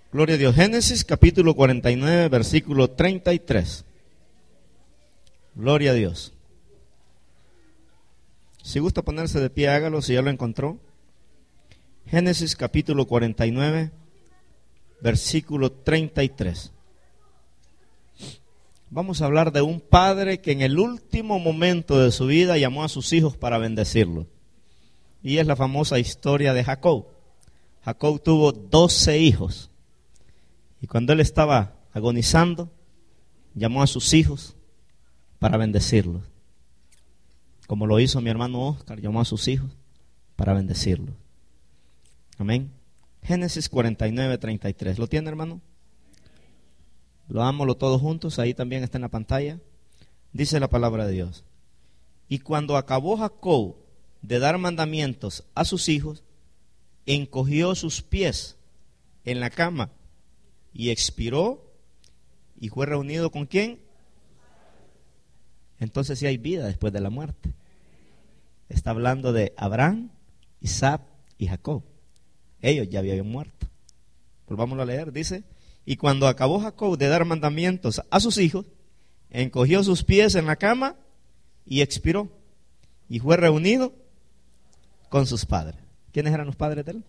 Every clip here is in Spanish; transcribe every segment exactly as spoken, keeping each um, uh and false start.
Gloria a Dios. Génesis capítulo cuarenta y nueve, versículo treinta y tres. Gloria a Dios. Si gusta ponerse de pie, hágalo si ya lo encontró. Génesis capítulo cuarenta y nueve, versículo treinta y tres. Vamos a hablar de un padre que en el último momento de su vida llamó a sus hijos para bendecirlos. Y es la famosa historia de Jacob. Jacob tuvo doce hijos. Y cuando él estaba agonizando, llamó a sus hijos para bendecirlos. Como lo hizo mi hermano Oscar, llamó a sus hijos para bendecirlos. Amén. Génesis cuarenta y nueve, treinta y tres. ¿Lo tiene, hermano? Lo amo todos juntos, ahí también está en la pantalla. Dice la palabra de Dios. Y cuando acabó Jacob de dar mandamientos a sus hijos, encogió sus pies en la cama y expiró, y fue reunido ¿con quién? Entonces sí hay vida después de la muerte. Está hablando de Abraham, Isaac y Jacob. Ellos ya habían muerto. Volvámoslo a leer, dice: y cuando acabó Jacob de dar mandamientos a sus hijos, encogió sus pies en la cama y expiró, y fue reunido con sus padres. ¿Quiénes eran los padres de él?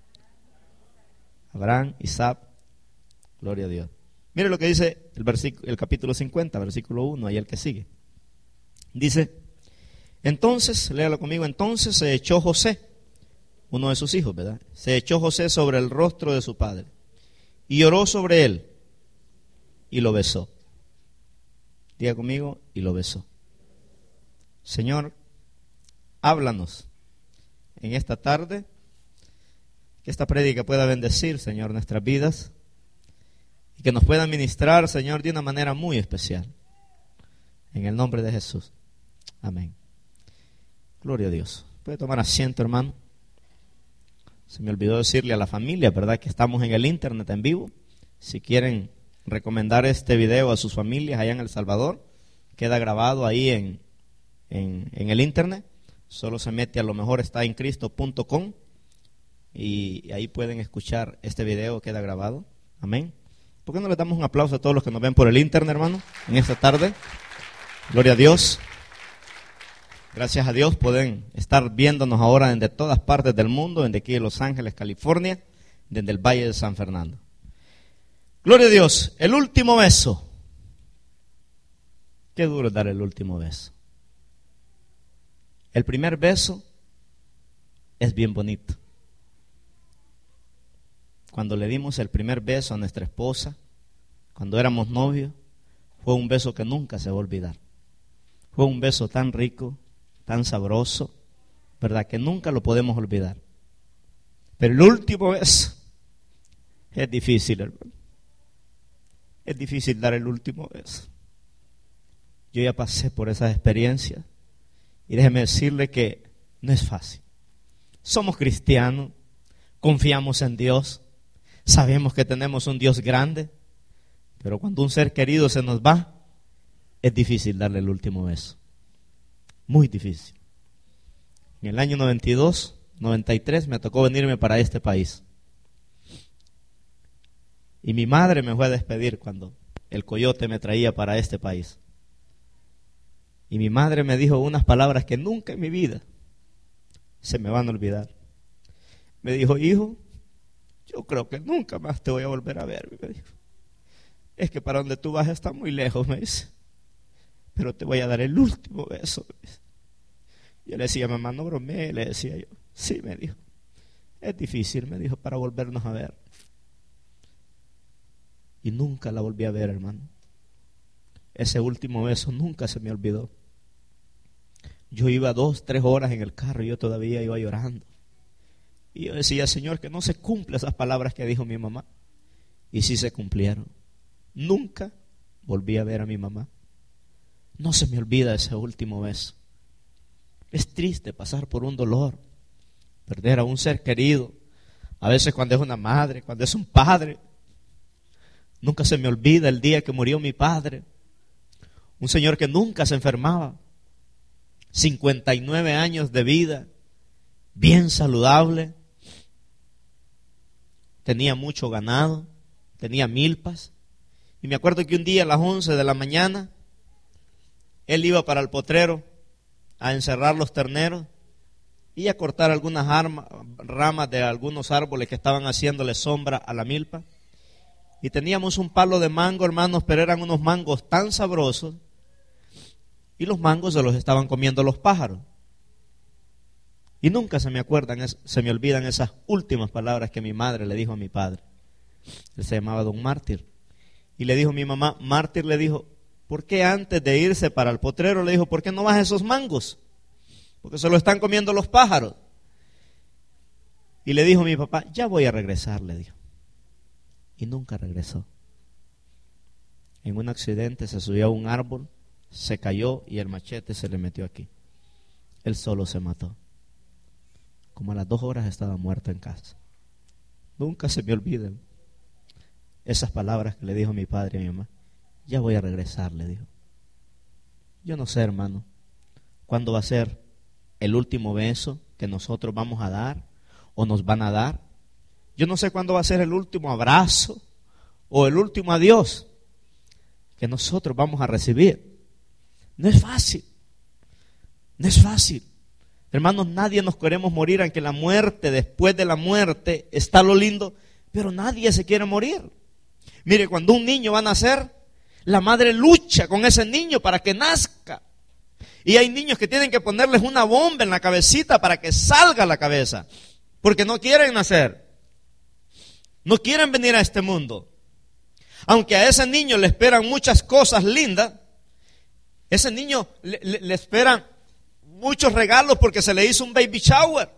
Abraham, Isaac. Gloria a Dios. Mire lo que dice el, versículo, el capítulo cincuenta, versículo uno, ahí el que sigue. Dice: entonces, léalo conmigo, entonces se echó José, uno de sus hijos, ¿verdad? Se echó José sobre el rostro de su padre y oró sobre él y lo besó. Diga conmigo, y lo besó. Señor, háblanos en esta tarde, que esta prédica pueda bendecir, Señor, nuestras vidas, y que nos pueda ministrar, Señor, de una manera muy especial. En el nombre de Jesús. Amén. Gloria a Dios. Puede tomar asiento, hermano. Se me olvidó decirle a la familia, ¿verdad?, que estamos en el internet en vivo. Si quieren recomendar este video a sus familias allá en El Salvador, queda grabado ahí en, en, en el internet. Solo se mete a lo mejor está en cristo punto com y ahí pueden escuchar este video, queda grabado. Amén. ¿Por qué no le damos un aplauso a todos los que nos ven por el internet, hermano, en esta tarde? Gloria a Dios. Gracias a Dios pueden estar viéndonos ahora desde todas partes del mundo, desde aquí de Los Ángeles, California, desde el Valle de San Fernando. Gloria a Dios. El último beso. Qué duro es dar el último beso. El primer beso es bien bonito. Cuando le dimos el primer beso a nuestra esposa, cuando éramos novios, fue un beso que nunca se va a olvidar. Fue un beso tan rico, tan sabroso, ¿verdad?, que nunca lo podemos olvidar. Pero el último beso es difícil, hermano. Es difícil dar el último beso. Yo ya pasé por esas experiencias y déjeme decirle que no es fácil. Somos cristianos, confiamos en Dios, sabemos que tenemos un Dios grande, pero cuando un ser querido se nos va, es difícil darle el último beso. Muy difícil. En el año noventa y dos, noventa y tres me tocó venirme para este país. Y mi madre me fue a despedir cuando el coyote me traía para este país. Y mi madre me dijo unas palabras que nunca en mi vida se me van a olvidar. Me dijo: hijo, yo creo que nunca más te voy a volver a ver. Me dijo: es que para donde tú vas está muy lejos, me dice, pero te voy a dar el último beso. Yo le decía: mamá, no bromee, le decía yo. Sí, me dijo, es difícil, me dijo, para volvernos a ver. Y nunca la volví a ver, hermano. Ese último beso nunca se me olvidó. Yo iba dos, tres horas en el carro y yo todavía iba llorando. Y yo decía: Señor, que no se cumplan esas palabras que dijo mi mamá. Y sí se cumplieron. Nunca volví a ver a mi mamá. No se me olvida ese último beso. Es triste pasar por un dolor, perder a un ser querido. A veces cuando es una madre, cuando es un padre. Nunca se me olvida el día que murió mi padre. Un señor que nunca se enfermaba. cincuenta y nueve años de vida, bien saludable. Tenía mucho ganado, tenía milpas. Y me acuerdo que un día a las once de la mañana, él iba para el potrero a encerrar los terneros y a cortar algunas armas, ramas de algunos árboles que estaban haciéndole sombra a la milpa. Y teníamos un palo de mango, hermanos, pero eran unos mangos tan sabrosos, y los mangos se los estaban comiendo los pájaros. Y nunca se me acuerdan, se me olvidan esas últimas palabras que mi madre le dijo a mi padre. Él se llamaba Don Mártir. Y le dijo mi mamá, Mártir le dijo, ¿por qué antes de irse para el potrero le dijo, ¿por qué no vas a esos mangos? Porque se lo están comiendo los pájaros. Y le dijo mi papá, ya voy a regresar, le dijo. Y nunca regresó. En un accidente se subió a un árbol, se cayó y el machete se le metió aquí. Él solo se mató. Como a las dos horas estaba muerto en casa. Nunca se me olviden esas palabras que le dijo mi padre y mi mamá. Ya voy a regresar, le dijo. Yo no sé, hermano, cuándo va a ser el último beso que nosotros vamos a dar o nos van a dar. Yo no sé cuándo va a ser el último abrazo o el último adiós que nosotros vamos a recibir. No es fácil. No es fácil. Hermanos, nadie nos queremos morir, aunque la muerte, después de la muerte, está lo lindo, pero nadie se quiere morir. Mire, cuando un niño va a nacer, la madre lucha con ese niño para que nazca. Y hay niños que tienen que ponerles una bomba en la cabecita para que salga la cabeza, porque no quieren nacer. No quieren venir a este mundo. Aunque a ese niño le esperan muchas cosas lindas, ese niño le, le, le esperan muchos regalos porque se le hizo un baby shower.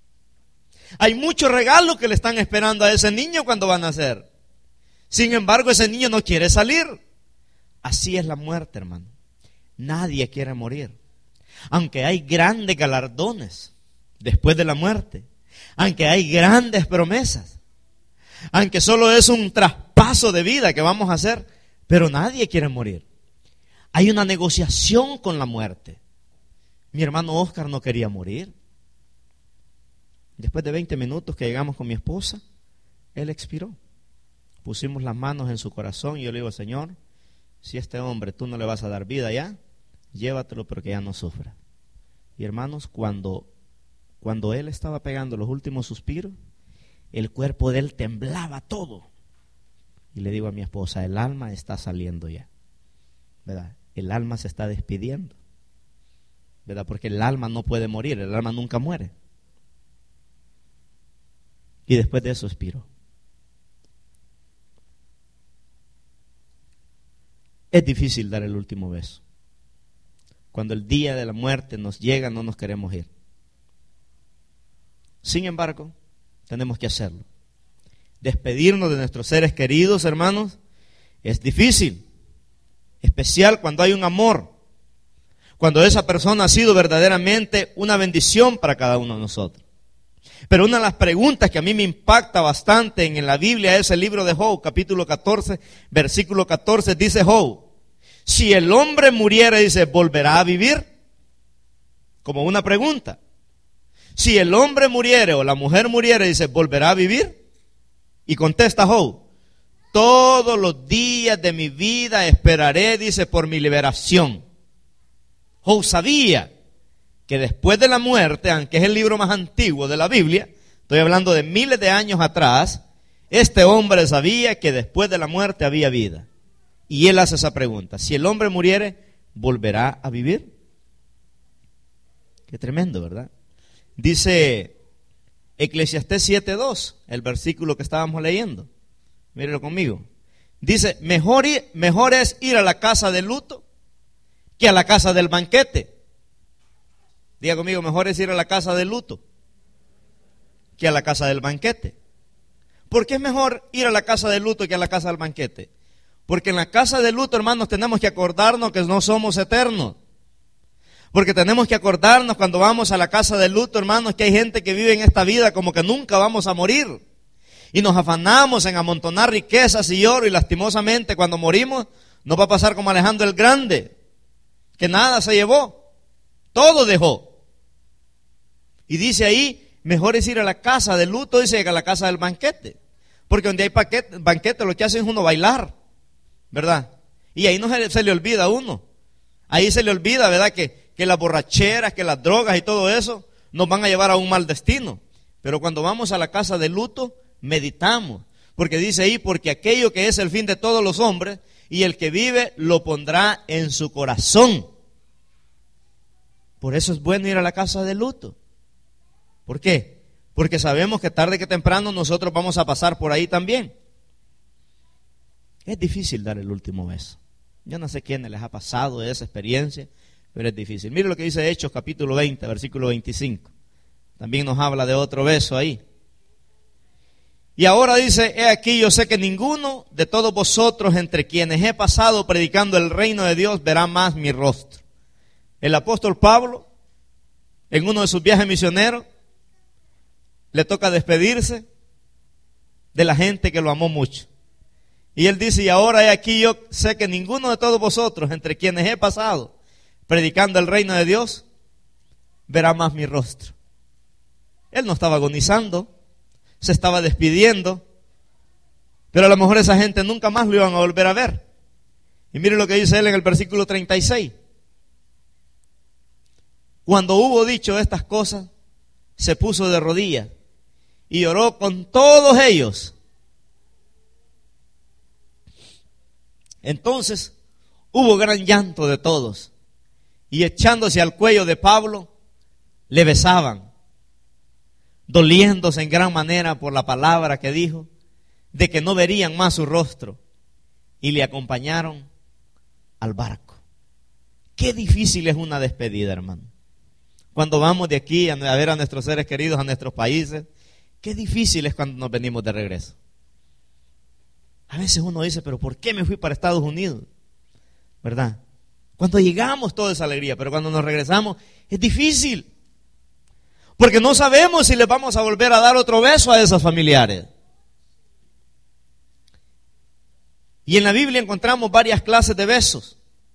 Hay muchos regalos que le están esperando a ese niño cuando va a nacer. Sin embargo, ese niño no quiere salir. Así es la muerte, hermano. Nadie quiere morir. Aunque hay grandes galardones después de la muerte, aunque hay grandes promesas, aunque solo es un traspaso de vida que vamos a hacer, pero nadie quiere morir. Hay una negociación con la muerte. Mi hermano Oscar no quería morir. Después de veinte minutos que llegamos con mi esposa, él expiró. Pusimos las manos en su corazón y yo le digo, Señor, si a este hombre tú no le vas a dar vida ya, llévatelo porque ya no sufra. Y hermanos, cuando, cuando él estaba pegando los últimos suspiros, el cuerpo de él temblaba todo. Y le digo a mi esposa, el alma está saliendo ya, ¿verdad? El alma se está despidiendo, ¿verdad? Porque el alma no puede morir, el alma nunca muere. Y después de eso expiró. Es difícil dar el último beso. Cuando el día de la muerte nos llega, no nos queremos ir. Sin embargo, tenemos que hacerlo. Despedirnos de nuestros seres queridos, hermanos, es difícil. Especial cuando hay un amor. Cuando esa persona ha sido verdaderamente una bendición para cada uno de nosotros. Pero una de las preguntas que a mí me impacta bastante en la Biblia es el libro de Job, capítulo catorce, versículo catorce, dice Job, si el hombre muriera, dice, ¿volverá a vivir? Como una pregunta. Si el hombre muriere o la mujer muriere, dice, ¿volverá a vivir? Y contesta Job, todos los días de mi vida esperaré, dice, por mi liberación. Job sabía que después de la muerte, aunque es el libro más antiguo de la Biblia, estoy hablando de miles de años atrás, este hombre sabía que después de la muerte había vida. Y él hace esa pregunta, si el hombre muriere, ¿volverá a vivir? Qué tremendo, ¿verdad? Dice Eclesiastés siete dos, el versículo que estábamos leyendo. Mírelo conmigo. Dice, mejor, ir, mejor es ir a la casa del luto que a la casa del banquete. Diga conmigo, mejor es ir a la casa del luto que a la casa del banquete. ¿Por qué es mejor ir a la casa del luto que a la casa del banquete? Porque en la casa del luto, hermanos, tenemos que acordarnos que no somos eternos. Porque tenemos que acordarnos cuando vamos a la casa del luto, hermanos, que hay gente que vive en esta vida como que nunca vamos a morir. Y nos afanamos en amontonar riquezas y oro, y lastimosamente cuando morimos nos va a pasar como Alejandro el Grande, que nada se llevó, todo dejó. Y dice ahí, mejor es ir a la casa del luto, dice, que a la casa del banquete. Porque donde hay paquete, banquete lo que hacen es uno bailar, ¿verdad? Y ahí no se, se le olvida a uno. Ahí se le olvida, ¿verdad? Que, que las borracheras, que las drogas y todo eso nos van a llevar a un mal destino. Pero cuando vamos a la casa de luto, meditamos. Porque dice ahí, porque aquello que es el fin de todos los hombres, y el que vive lo pondrá en su corazón. Por eso es bueno ir a la casa de luto. ¿Por qué? Porque sabemos que tarde que temprano nosotros vamos a pasar por ahí también. Es difícil dar el último beso. Yo no sé quiénes les ha pasado esa experiencia, pero es difícil. Mire lo que dice Hechos capítulo veinte, versículo veinticinco. También nos habla de otro beso ahí. Y ahora dice, he aquí, yo sé que ninguno de todos vosotros entre quienes he pasado predicando el reino de Dios verá más mi rostro. El apóstol Pablo, en uno de sus viajes misioneros, le toca despedirse de la gente que lo amó mucho. Y él dice, y ahora he aquí, yo sé que ninguno de todos vosotros entre quienes he pasado predicando el reino de Dios verá más mi rostro. Él no estaba agonizando, se estaba despidiendo, pero a lo mejor esa gente nunca más lo iban a volver a ver. Y mire lo que dice él en el versículo treinta y seis. Cuando hubo dicho estas cosas, se puso de rodillas y oró con todos ellos. Entonces hubo gran llanto de todos, y echándose al cuello de Pablo, le besaban, doliéndose en gran manera por la palabra que dijo, de que no verían más su rostro, y le acompañaron al barco. Qué difícil es una despedida, hermano. Cuando vamos de aquí a ver a nuestros seres queridos, a nuestros países, qué difícil es cuando nos venimos de regreso. A veces uno dice, pero ¿por qué me fui para Estados Unidos? ¿Verdad? Cuando llegamos toda esa alegría, pero cuando nos regresamos es difícil. Porque no sabemos si les vamos a volver a dar otro beso a esos familiares. Y en la Biblia encontramos varias clases de besos.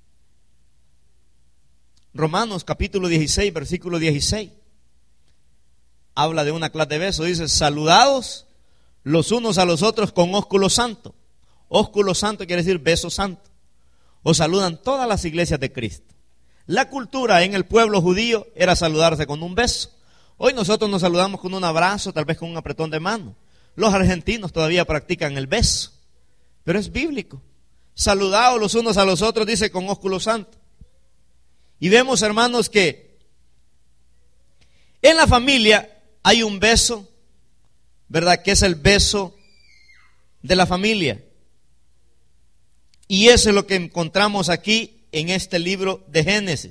Romanos capítulo dieciséis, versículo dieciséis. Habla de una clase de besos. Dice, saludados los unos a los otros con ósculo santo. Ósculo santo quiere decir beso santo. Os saludan todas las iglesias de Cristo. La cultura en el pueblo judío era saludarse con un beso. Hoy nosotros nos saludamos con un abrazo, tal vez con un apretón de mano. Los argentinos todavía practican el beso, pero es bíblico. Saludaos los unos a los otros, dice, con ósculo santo. Y vemos, hermanos, que en la familia hay un beso, ¿verdad? Que es el beso de la familia. Y eso es lo que encontramos aquí en este libro de Génesis.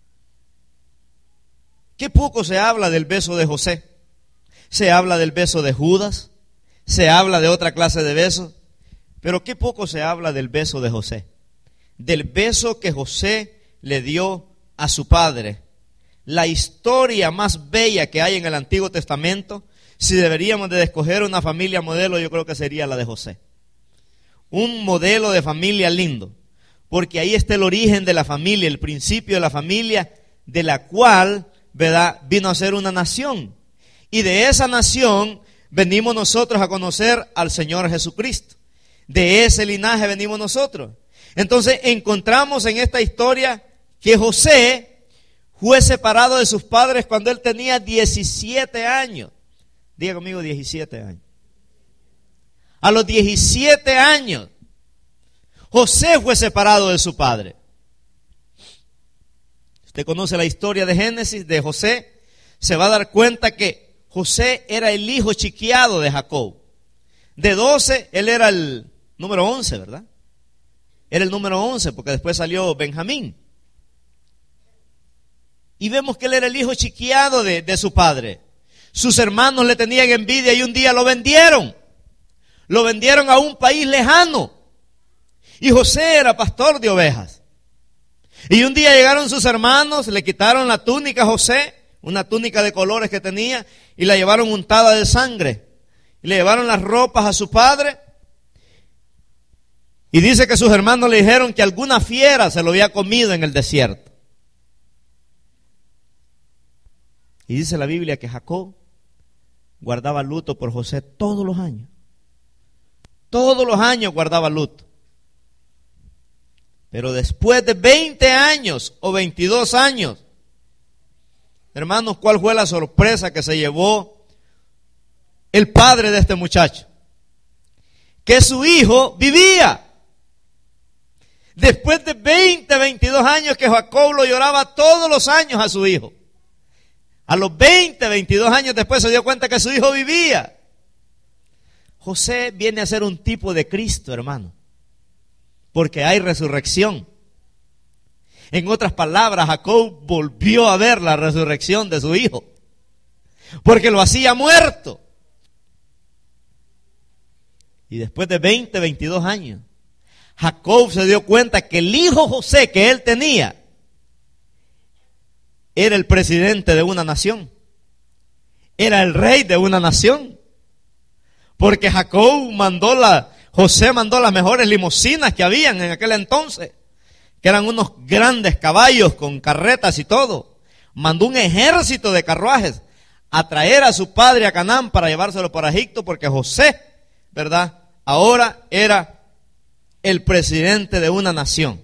Qué poco se habla del beso de José. Se habla del beso de Judas, se habla de otra clase de besos, pero qué poco se habla del beso de José. Del beso que José le dio a su padre. La historia más bella que hay en el Antiguo Testamento, si deberíamos de escoger una familia modelo, yo creo que sería la de José. Un modelo de familia lindo, porque ahí está el origen de la familia, el principio de la familia, de la cual, ¿verdad?, vino a ser una nación. Y de esa nación venimos nosotros a conocer al Señor Jesucristo. De ese linaje venimos nosotros. Entonces encontramos en esta historia que José fue separado de sus padres cuando él tenía diecisiete años. Diga conmigo, diecisiete años. A los diecisiete años, José fue separado de su padre. Usted conoce la historia de Génesis de José, se va a dar cuenta que José era el hijo chiquiado de Jacob. De doce, él era el número once, ¿verdad? Era el número once, porque después salió Benjamín. Y vemos que él era el hijo chiquiado de, de su padre. Sus hermanos le tenían envidia y un día lo vendieron. Lo vendieron a un país lejano. Y José era pastor de ovejas. Y un día llegaron sus hermanos, le quitaron la túnica a José, una túnica de colores que tenía, y la llevaron untada de sangre. Y le llevaron las ropas a su padre. Y dice que sus hermanos le dijeron que alguna fiera se lo había comido en el desierto. Y dice la Biblia que Jacob guardaba luto por José todos los años. Todos los años guardaba luto. Pero después de veinte años o veintidós años, hermanos, ¿cuál fue la sorpresa que se llevó el padre de este muchacho? Que su hijo vivía. Después de veinte, veintidós años que Jacob lo lloraba todos los años a su hijo. A los veinte, veintidós años después se dio cuenta que su hijo vivía. José viene a ser un tipo de Cristo, hermano, porque hay resurrección. En otras palabras, Jacob volvió a ver la resurrección de su hijo, porque lo hacía muerto. Y después de veinte, veintidós años, Jacob se dio cuenta que el hijo José que él tenía era el presidente de una nación, era el rey de una nación, porque Jacob mandó la, José mandó las mejores limusinas que habían en aquel entonces, que eran unos grandes caballos con carretas y todo. Mandó un ejército de carruajes a traer a su padre a Canaán para llevárselo para Egipto, porque José, ¿verdad?, ahora era el presidente de una nación.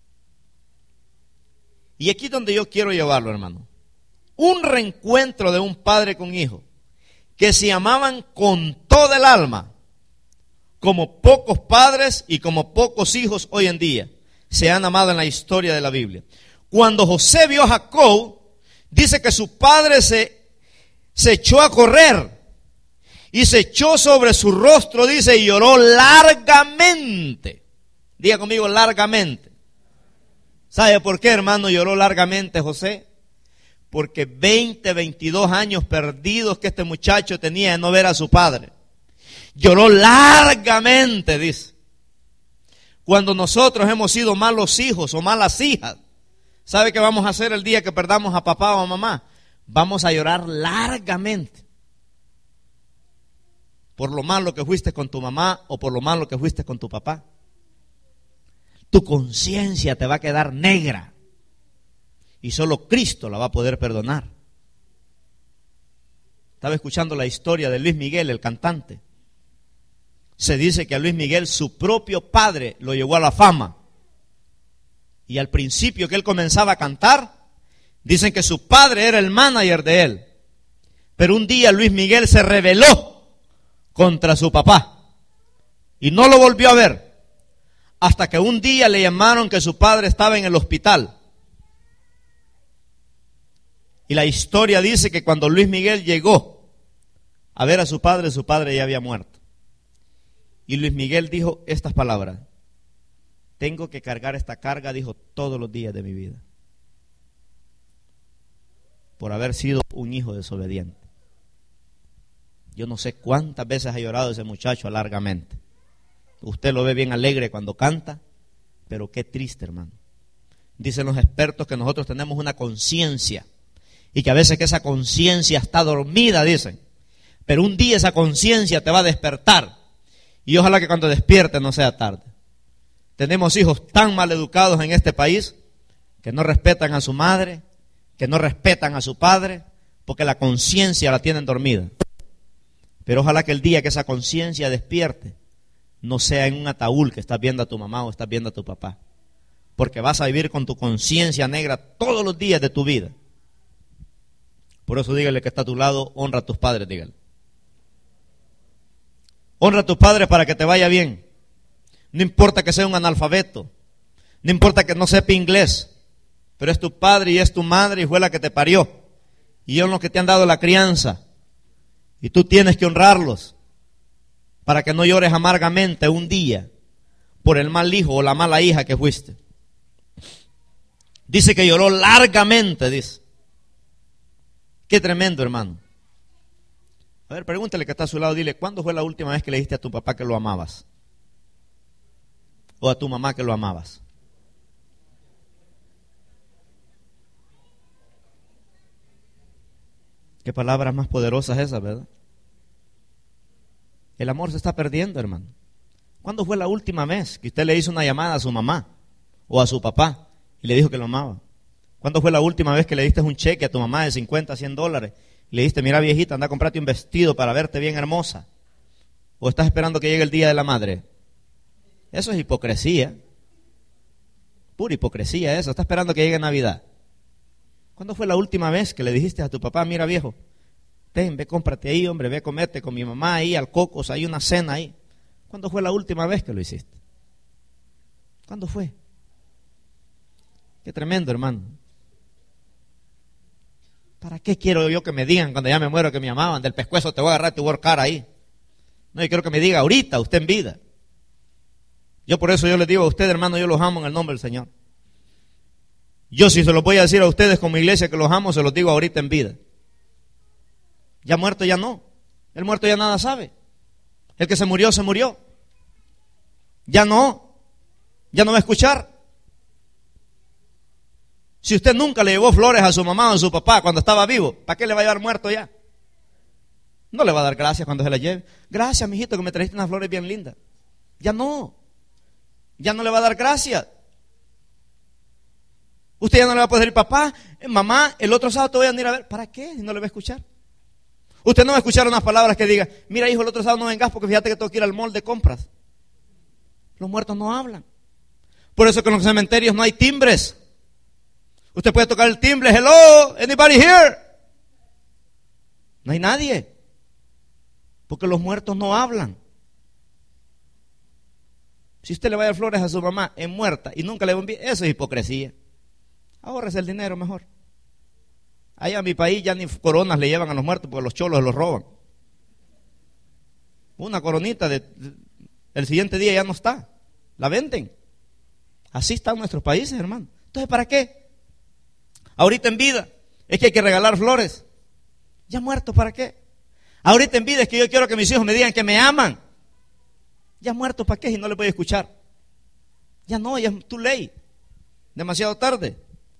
Y aquí es donde yo quiero llevarlo, hermano. Un reencuentro de un padre con hijo, que se amaban con toda el alma, como pocos padres y como pocos hijos hoy en día se han amado en la historia de la Biblia. Cuando José vio a Jacob, dice que su padre se, se echó a correr y se echó sobre su rostro, dice, y lloró largamente. Diga conmigo, largamente. ¿Sabe por qué, hermano, lloró largamente José? Porque veinte, veintidós años perdidos que este muchacho tenía de no ver a su padre. Lloró largamente, dice. Cuando nosotros hemos sido malos hijos o malas hijas, ¿sabe qué vamos a hacer el día que perdamos a papá o a mamá? Vamos a llorar largamente. Por lo malo que fuiste con tu mamá o por lo malo que fuiste con tu papá. Tu conciencia te va a quedar negra y solo Cristo la va a poder perdonar. Estaba escuchando la historia de Luis Miguel, el cantante. Se dice que a Luis Miguel su propio padre lo llevó a la fama. Y al principio que él comenzaba a cantar, dicen que su padre era el manager de él. Pero un día Luis Miguel se rebeló contra su papá y no lo volvió a ver. Hasta que un día le llamaron que su padre estaba en el hospital. Y la historia dice que cuando Luis Miguel llegó a ver a su padre, su padre ya había muerto. Y Luis Miguel dijo estas palabras: tengo que cargar esta carga, dijo, todos los días de mi vida, por haber sido un hijo desobediente. Yo no sé cuántas veces ha llorado ese muchacho largamente. Usted lo ve bien alegre cuando canta, pero qué triste, hermano. Dicen los expertos que nosotros tenemos una conciencia y que a veces que esa conciencia está dormida, dicen. Pero un día esa conciencia te va a despertar y ojalá que cuando despierte no sea tarde. Tenemos hijos tan mal educados en este país que no respetan a su madre, que no respetan a su padre, porque la conciencia la tienen dormida. Pero ojalá que el día que esa conciencia despierte no sea en un ataúd que estás viendo a tu mamá o estás viendo a tu papá, porque vas a vivir con tu conciencia negra todos los días de tu vida. Por eso dígale que está a tu lado, honra a tus padres, dígale. Honra a tus padres para que te vaya bien. No importa que sea un analfabeto, no importa que no sepa inglés, pero es tu padre y es tu madre y fue la que te parió. Y ellos los que te han dado la crianza. Y tú tienes que honrarlos para que no llores amargamente un día por el mal hijo o la mala hija que fuiste. Dice que lloró largamente, dice. Qué tremendo, hermano. A ver, pregúntale que está a su lado, dile, ¿cuándo fue la última vez que le dijiste a tu papá que lo amabas? O a tu mamá que lo amabas. Qué palabras más poderosas esas, ¿verdad? El amor se está perdiendo, hermano. ¿Cuándo fue la última vez que usted le hizo una llamada a su mamá o a su papá y le dijo que lo amaba? ¿Cuándo fue la última vez que le diste un cheque a tu mamá de cincuenta, cien dólares y le dijiste, mira viejita, anda a comprarte un vestido para verte bien hermosa? ¿O estás esperando que llegue el Día de la Madre? Eso es hipocresía. Pura hipocresía eso. Estás esperando que llegue Navidad. ¿Cuándo fue la última vez que le dijiste a tu papá, mira viejo, ten, ve, cómprate ahí, hombre, ve a comerte con mi mamá ahí al Cocos, hay una cena ahí? ¿Cuándo fue la última vez que lo hiciste? ¿Cuándo fue? Qué tremendo, hermano. ¿Para qué quiero yo que me digan cuando ya me muero que me amaban? Del pescuezo te voy a agarrar y te voy a ahorcar ahí. No, yo quiero que me diga ahorita, usted en vida. Yo por eso yo les digo a ustedes, hermano, yo los amo en el nombre del Señor. Yo si se los voy a decir a ustedes como iglesia que los amo, se los digo ahorita en vida. Ya muerto ya no. El muerto ya nada sabe. El que se murió, se murió. Ya no. Ya no va a escuchar. Si usted nunca le llevó flores a su mamá o a su papá cuando estaba vivo, ¿para qué le va a llevar muerto ya? No le va a dar gracias cuando se la lleve. Gracias, mijito, que me trajiste unas flores bien lindas. Ya no. Ya no le va a dar gracias. Usted ya no le va a poder decir, papá, mamá, el otro sábado te voy a venir a ver. ¿Para qué? Si no le va a escuchar. Usted no va a escuchar unas palabras que diga, mira hijo, el otro sábado no vengas porque fíjate que tengo que ir al mall de compras. Los muertos no hablan. Por eso que en los cementerios no hay timbres. Usted puede tocar el timbre, hello, anybody here? No hay nadie. Porque los muertos no hablan. Si usted le va a dar flores a su mamá en muerta y nunca le va a enviar, eso es hipocresía. Ahórrese el dinero mejor. Allá en mi país ya ni coronas le llevan a los muertos porque los cholos los roban. Una coronita de, de, el siguiente día ya no está. La venden. Así están nuestros países, hermano. Entonces, ¿para qué? Ahorita en vida es que hay que regalar flores. Ya muerto, ¿para qué? Ahorita en vida es que yo quiero que mis hijos me digan que me aman. Ya muerto, ¿para qué? Si no les voy a escuchar. Ya no, ya es too late. Demasiado tarde.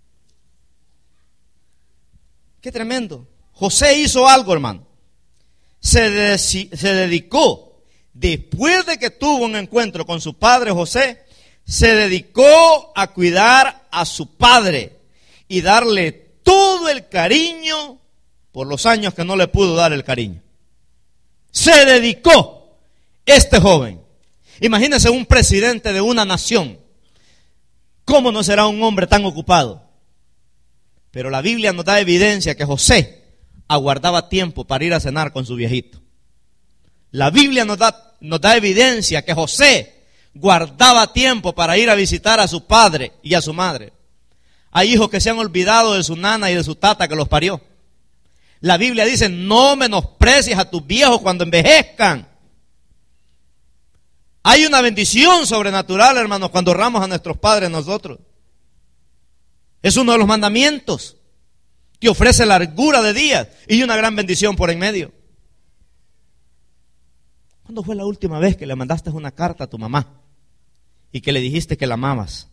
Qué tremendo. José hizo algo, hermano. Se, de, se dedicó, después de que tuvo un encuentro con su padre José, se dedicó a cuidar a su padre y darle todo el cariño por los años que no le pudo dar el cariño. Se dedicó este joven. Imagínense un presidente de una nación. ¿Cómo no será un hombre tan ocupado? Pero la Biblia nos da evidencia que José aguardaba tiempo para ir a cenar con su viejito. La Biblia nos da, nos da evidencia que José guardaba tiempo para ir a visitar a su padre y a su madre. Hay hijos que se han olvidado de su nana y de su tata que los parió. La Biblia dice, no menosprecies a tus viejos cuando envejezcan. Hay una bendición sobrenatural, hermanos, cuando honramos a nuestros padres nosotros. Es uno de los mandamientos que ofrece largura de días y una gran bendición por en medio. ¿Cuándo fue la última vez que le mandaste una carta a tu mamá y que le dijiste que la amabas?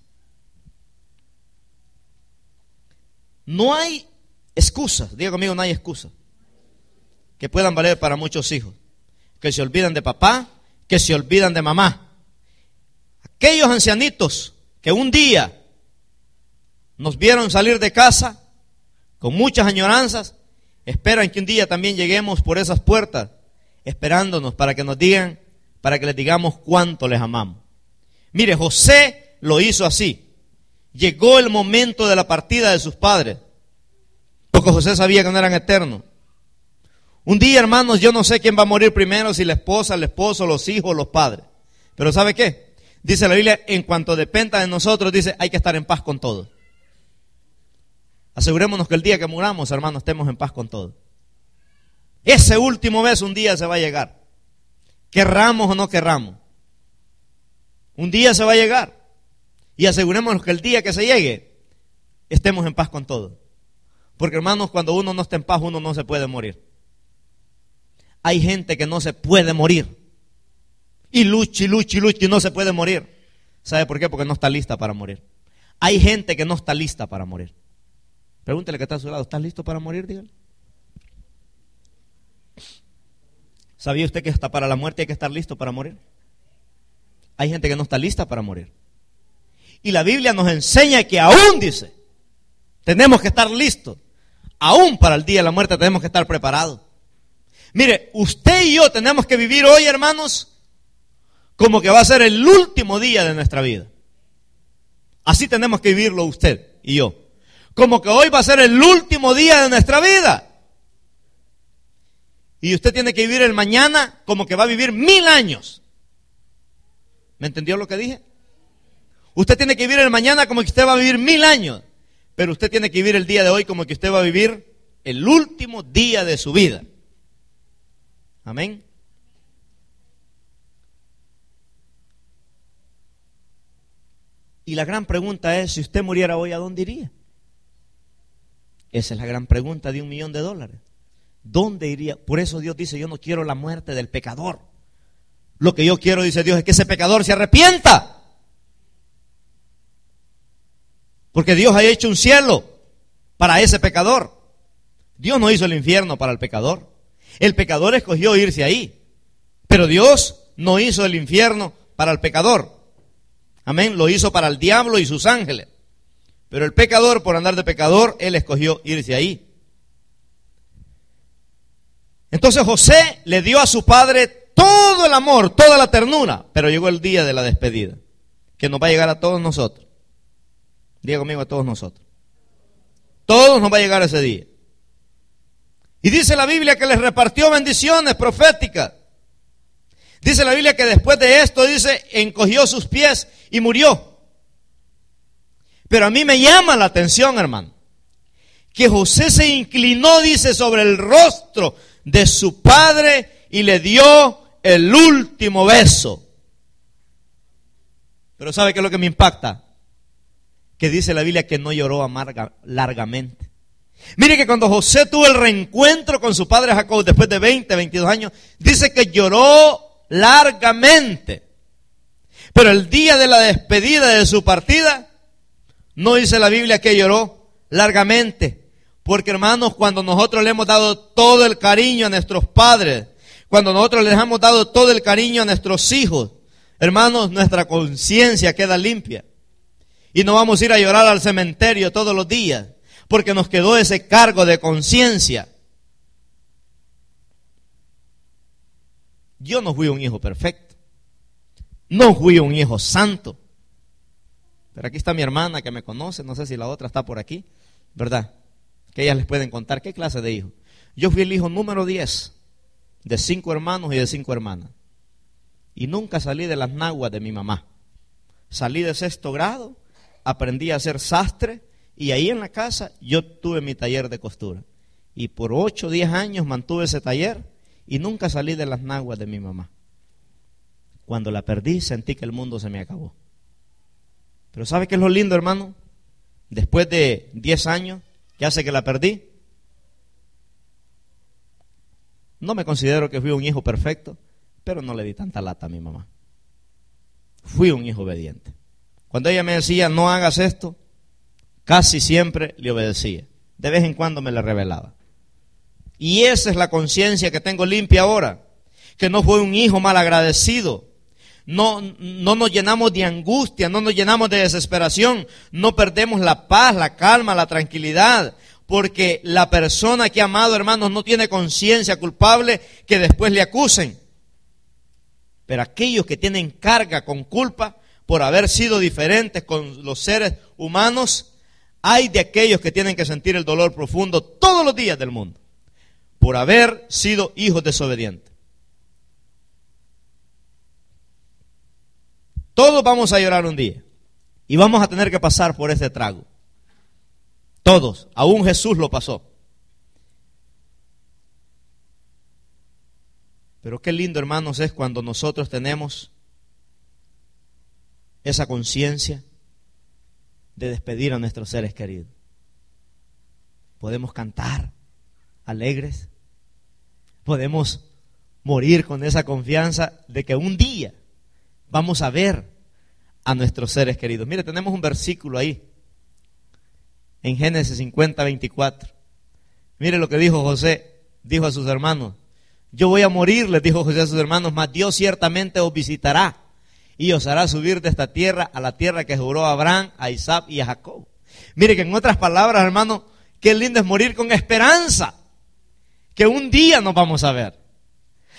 No hay excusas, diga conmigo, no hay excusas que puedan valer para muchos hijos que se olvidan de papá, que se olvidan de mamá. Aquellos ancianitos que un día nos vieron salir de casa con muchas añoranzas, esperan que un día también lleguemos por esas puertas, esperándonos para que nos digan, para que les digamos cuánto les amamos. Mire, José lo hizo así. Llegó el momento de la partida de sus padres, porque José sabía que no eran eternos. Un día, hermanos, yo no sé quién va a morir primero, si la esposa, el esposo, los hijos, los padres. Pero ¿sabe qué? Dice la Biblia, en cuanto dependa de nosotros, dice, hay que estar en paz con todos. Asegurémonos que el día que muramos, hermanos, estemos en paz con todos. Ese último vez un día se va a llegar. Querramos o no querramos. Un día se va a llegar. Y asegurémonos que el día que se llegue, estemos en paz con todos. Porque, hermanos, cuando uno no está en paz, uno no se puede morir. Hay gente que no se puede morir. Y lucha y lucha y lucha y no se puede morir. ¿Sabe por qué? Porque no está lista para morir. Hay gente que no está lista para morir. Pregúntele que está a su lado, ¿estás listo para morir? Dígale. ¿Sabía usted que hasta para la muerte hay que estar listo para morir? Hay gente que no está lista para morir. Y la Biblia nos enseña que aún, dice, tenemos que estar listos. Aún para el día de la muerte tenemos que estar preparados. Mire, usted y yo tenemos que vivir hoy, hermanos, como que va a ser el último día de nuestra vida. Así tenemos que vivirlo usted y yo. Como que hoy va a ser el último día de nuestra vida. Y usted tiene que vivir el mañana como que va a vivir mil años. ¿Me entendió lo que dije? Usted tiene que vivir el mañana como que usted va a vivir mil años. Pero usted tiene que vivir el día de hoy como que usted va a vivir el último día de su vida. Amén. Y la gran pregunta es, si usted muriera hoy, ¿a dónde iría? Esa es la gran pregunta de un millón de dólares. ¿Dónde iría? Por eso Dios dice, yo no quiero la muerte del pecador. Lo que yo quiero, dice Dios, es que ese pecador se arrepienta. Porque Dios ha hecho un cielo para ese pecador. Dios no hizo el infierno para el pecador. El pecador escogió irse ahí. Pero Dios no hizo el infierno para el pecador. Amén, lo hizo para el diablo y sus ángeles. Pero el pecador, por andar de pecador, él escogió irse ahí. Entonces José le dio a su padre todo el amor, toda la ternura. Pero llegó el día de la despedida, que nos va a llegar a todos nosotros. Diga conmigo, a todos nosotros. Todos nos va a llegar ese día. Y dice la Biblia que les repartió bendiciones proféticas. Dice la Biblia que después de esto, dice, encogió sus pies y murió. Pero a mí me llama la atención, hermano, que José se inclinó, dice, sobre el rostro de su padre y le dio el último beso. Pero ¿sabe qué es lo que me impacta? Que dice la Biblia que no lloró amarga, largamente. Mire que cuando José tuvo el reencuentro con su padre Jacob después de veinte, veintidós años, dice que lloró largamente. Pero el día de la despedida de su partida, no dice la Biblia que lloró largamente. Porque, hermanos, cuando nosotros le hemos dado todo el cariño a nuestros padres, cuando nosotros les hemos dado todo el cariño a nuestros hijos, hermanos, nuestra conciencia queda limpia. Y no vamos a ir a llorar al cementerio todos los días, porque nos quedó ese cargo de conciencia. Yo no fui un hijo perfecto, no fui un hijo santo. Pero aquí está mi hermana que me conoce, no sé si la otra está por aquí, ¿verdad? Que ellas les pueden contar qué clase de hijo. Yo fui el hijo número diez de cinco hermanos y de cinco hermanas. Y nunca salí de las naguas de mi mamá. Salí de sexto grado, aprendí a ser sastre y ahí en la casa yo tuve mi taller de costura. Y por ocho o diez años mantuve ese taller y nunca salí de las naguas de mi mamá. Cuando la perdí sentí que el mundo se me acabó. Pero ¿sabe qué es lo lindo, hermano? Después de diez años, ¿qué hace que la perdí? No me considero que fui un hijo perfecto, pero no le di tanta lata a mi mamá. Fui un hijo obediente. Cuando ella me decía, no hagas esto, casi siempre le obedecía. De vez en cuando me la revelaba. Y esa es la conciencia que tengo limpia ahora. Que no fue un hijo malagradecido. No, no nos llenamos de angustia, no nos llenamos de desesperación. No perdemos la paz, la calma, la tranquilidad. Porque la persona que ha amado, hermanos, no tiene conciencia culpable que después le acusen. Pero aquellos que tienen carga con culpa por haber sido diferentes con los seres humanos, hay de aquellos que tienen que sentir el dolor profundo todos los días del mundo por haber sido hijos desobedientes. Todos vamos a llorar un día y vamos a tener que pasar por este trago. Todos, aún Jesús lo pasó. Pero qué lindo, hermanos, es cuando nosotros tenemos esa conciencia de despedir a nuestros seres queridos. Podemos cantar alegres, podemos morir con esa confianza de que un día vamos a ver a nuestros seres queridos. Mire, tenemos un versículo ahí, en Génesis cincuenta, veinticuatro. Mire lo que dijo José, dijo a sus hermanos. Yo voy a morir, les dijo José a sus hermanos, mas Dios ciertamente os visitará y os hará subir de esta tierra a la tierra que juró a Abraham, a Isaac y a Jacob. Mire que en otras palabras, hermano, qué lindo es morir con esperanza, que un día nos vamos a ver.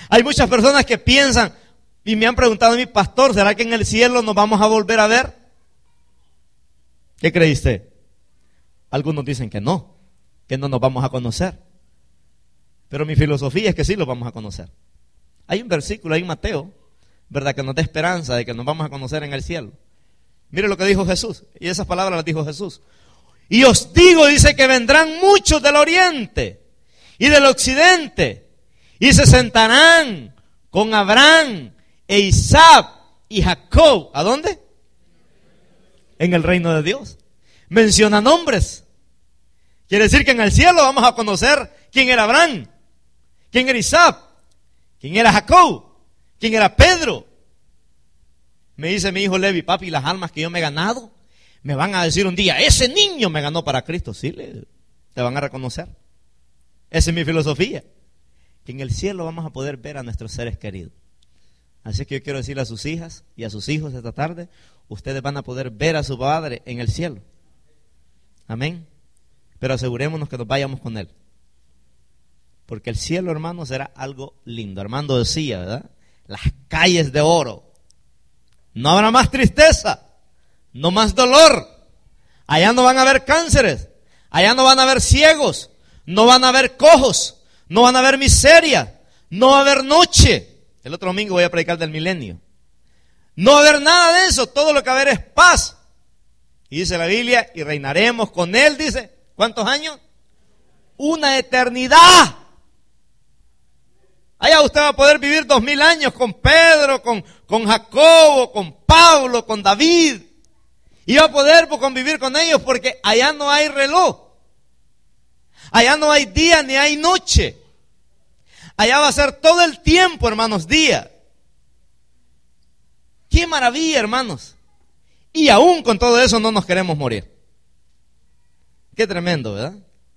Hay muchas personas que piensan y me han preguntado a mí, pastor, ¿será que en el cielo nos vamos a volver a ver? ¿Qué cree usted? Algunos dicen que no, que no nos vamos a conocer. Pero mi filosofía es que sí los vamos a conocer. Hay un versículo ahí en Mateo, ¿verdad?, que nos da esperanza de que nos vamos a conocer en el cielo. Mire lo que dijo Jesús, y esas palabras las dijo Jesús. Y os digo, dice, que vendrán muchos del oriente y del occidente, y se sentarán con Abraham e Isaac y Jacob. ¿A dónde? En el reino de Dios. Menciona nombres. Quiere decir que en el cielo vamos a conocer quién era Abraham, quién era Isaac, quién era Jacob, quién era Pedro. Me dice mi hijo Levi, papi, las almas que yo me he ganado, me van a decir un día, ese niño me ganó para Cristo. Sí, le, te van a reconocer. Esa es mi filosofía. Que en el cielo vamos a poder ver a nuestros seres queridos. Así que yo quiero decirle a sus hijas y a sus hijos esta tarde, ustedes van a poder ver a su padre en el cielo. Amén. Pero asegurémonos que nos vayamos con él. Porque el cielo, hermano, será algo lindo. Armando decía, ¿verdad? Las calles de oro. No habrá más tristeza, no más dolor. Allá no van a haber cánceres, allá no van a haber ciegos, no van a haber cojos, no van a haber miseria, no va a haber noche. El otro domingo voy a predicar del milenio. No va a haber nada de eso, todo lo que va a haber es paz. Y dice la Biblia, y reinaremos con él, dice, ¿cuántos años? Una eternidad. Allá usted va a poder vivir dos mil años con Pedro, con, con Jacobo, con Pablo, con David. Y va a poder convivir con ellos porque allá no hay reloj. Allá no hay día ni hay noche. Allá va a ser todo el tiempo, hermanos, día. ¡Qué maravilla, hermanos! Y aún con todo eso no nos queremos morir. Qué tremendo, ¿verdad?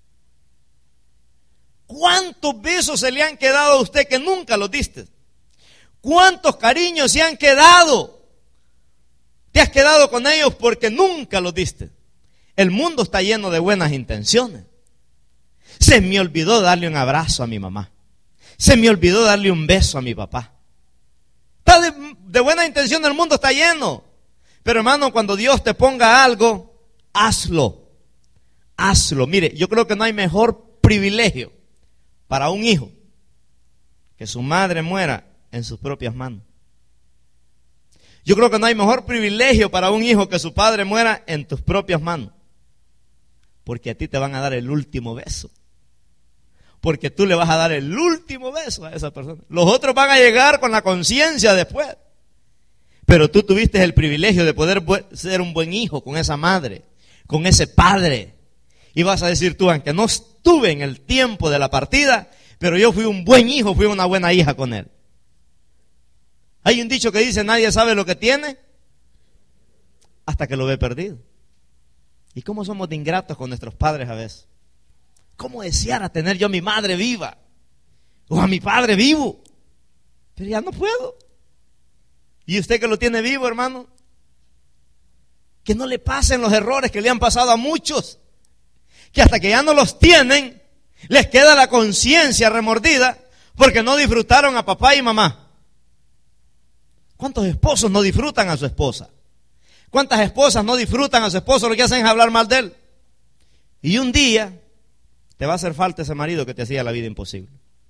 ¿Cuántos besos se le han quedado a usted que nunca los diste? ¿Cuántos cariños se han quedado? Te has quedado con ellos porque nunca los diste. El mundo está lleno de buenas intenciones. Se me olvidó darle un abrazo a mi mamá. Se me olvidó darle un beso a mi papá. Está de, de buena intención, el mundo está lleno. Pero hermano, cuando Dios te ponga algo, hazlo. Hazlo. Mire, yo creo que no hay mejor privilegio para un hijo que su madre muera en sus propias manos. Yo creo que no hay mejor privilegio para un hijo que su padre muera en tus propias manos. Porque a ti te van a dar el último beso. Porque tú le vas a dar el último beso a esa persona. Los otros van a llegar con la conciencia después. Pero tú tuviste el privilegio de poder ser un buen hijo con esa madre, con ese padre. Y vas a decir tú, aunque no estuve en el tiempo de la partida, pero yo fui un buen hijo, fui una buena hija con él. Hay un dicho que dice, nadie sabe lo que tiene hasta que lo ve perdido. ¿Y cómo somos de ingratos con nuestros padres a veces? ¿Cómo deseara tener yo a mi madre viva? O a mi padre vivo. Pero ya no puedo. ¿Y usted que lo tiene vivo, hermano? Que no le pasen los errores que le han pasado a muchos. Que hasta que ya no los tienen, les queda la conciencia remordida porque no disfrutaron a papá y mamá. ¿Cuántos esposos no disfrutan a su esposa? ¿Cuántas esposas no disfrutan a su esposo? Lo que hacen es hablar mal de él. Y un día te va a hacer falta ese marido que te hacía la vida imposible.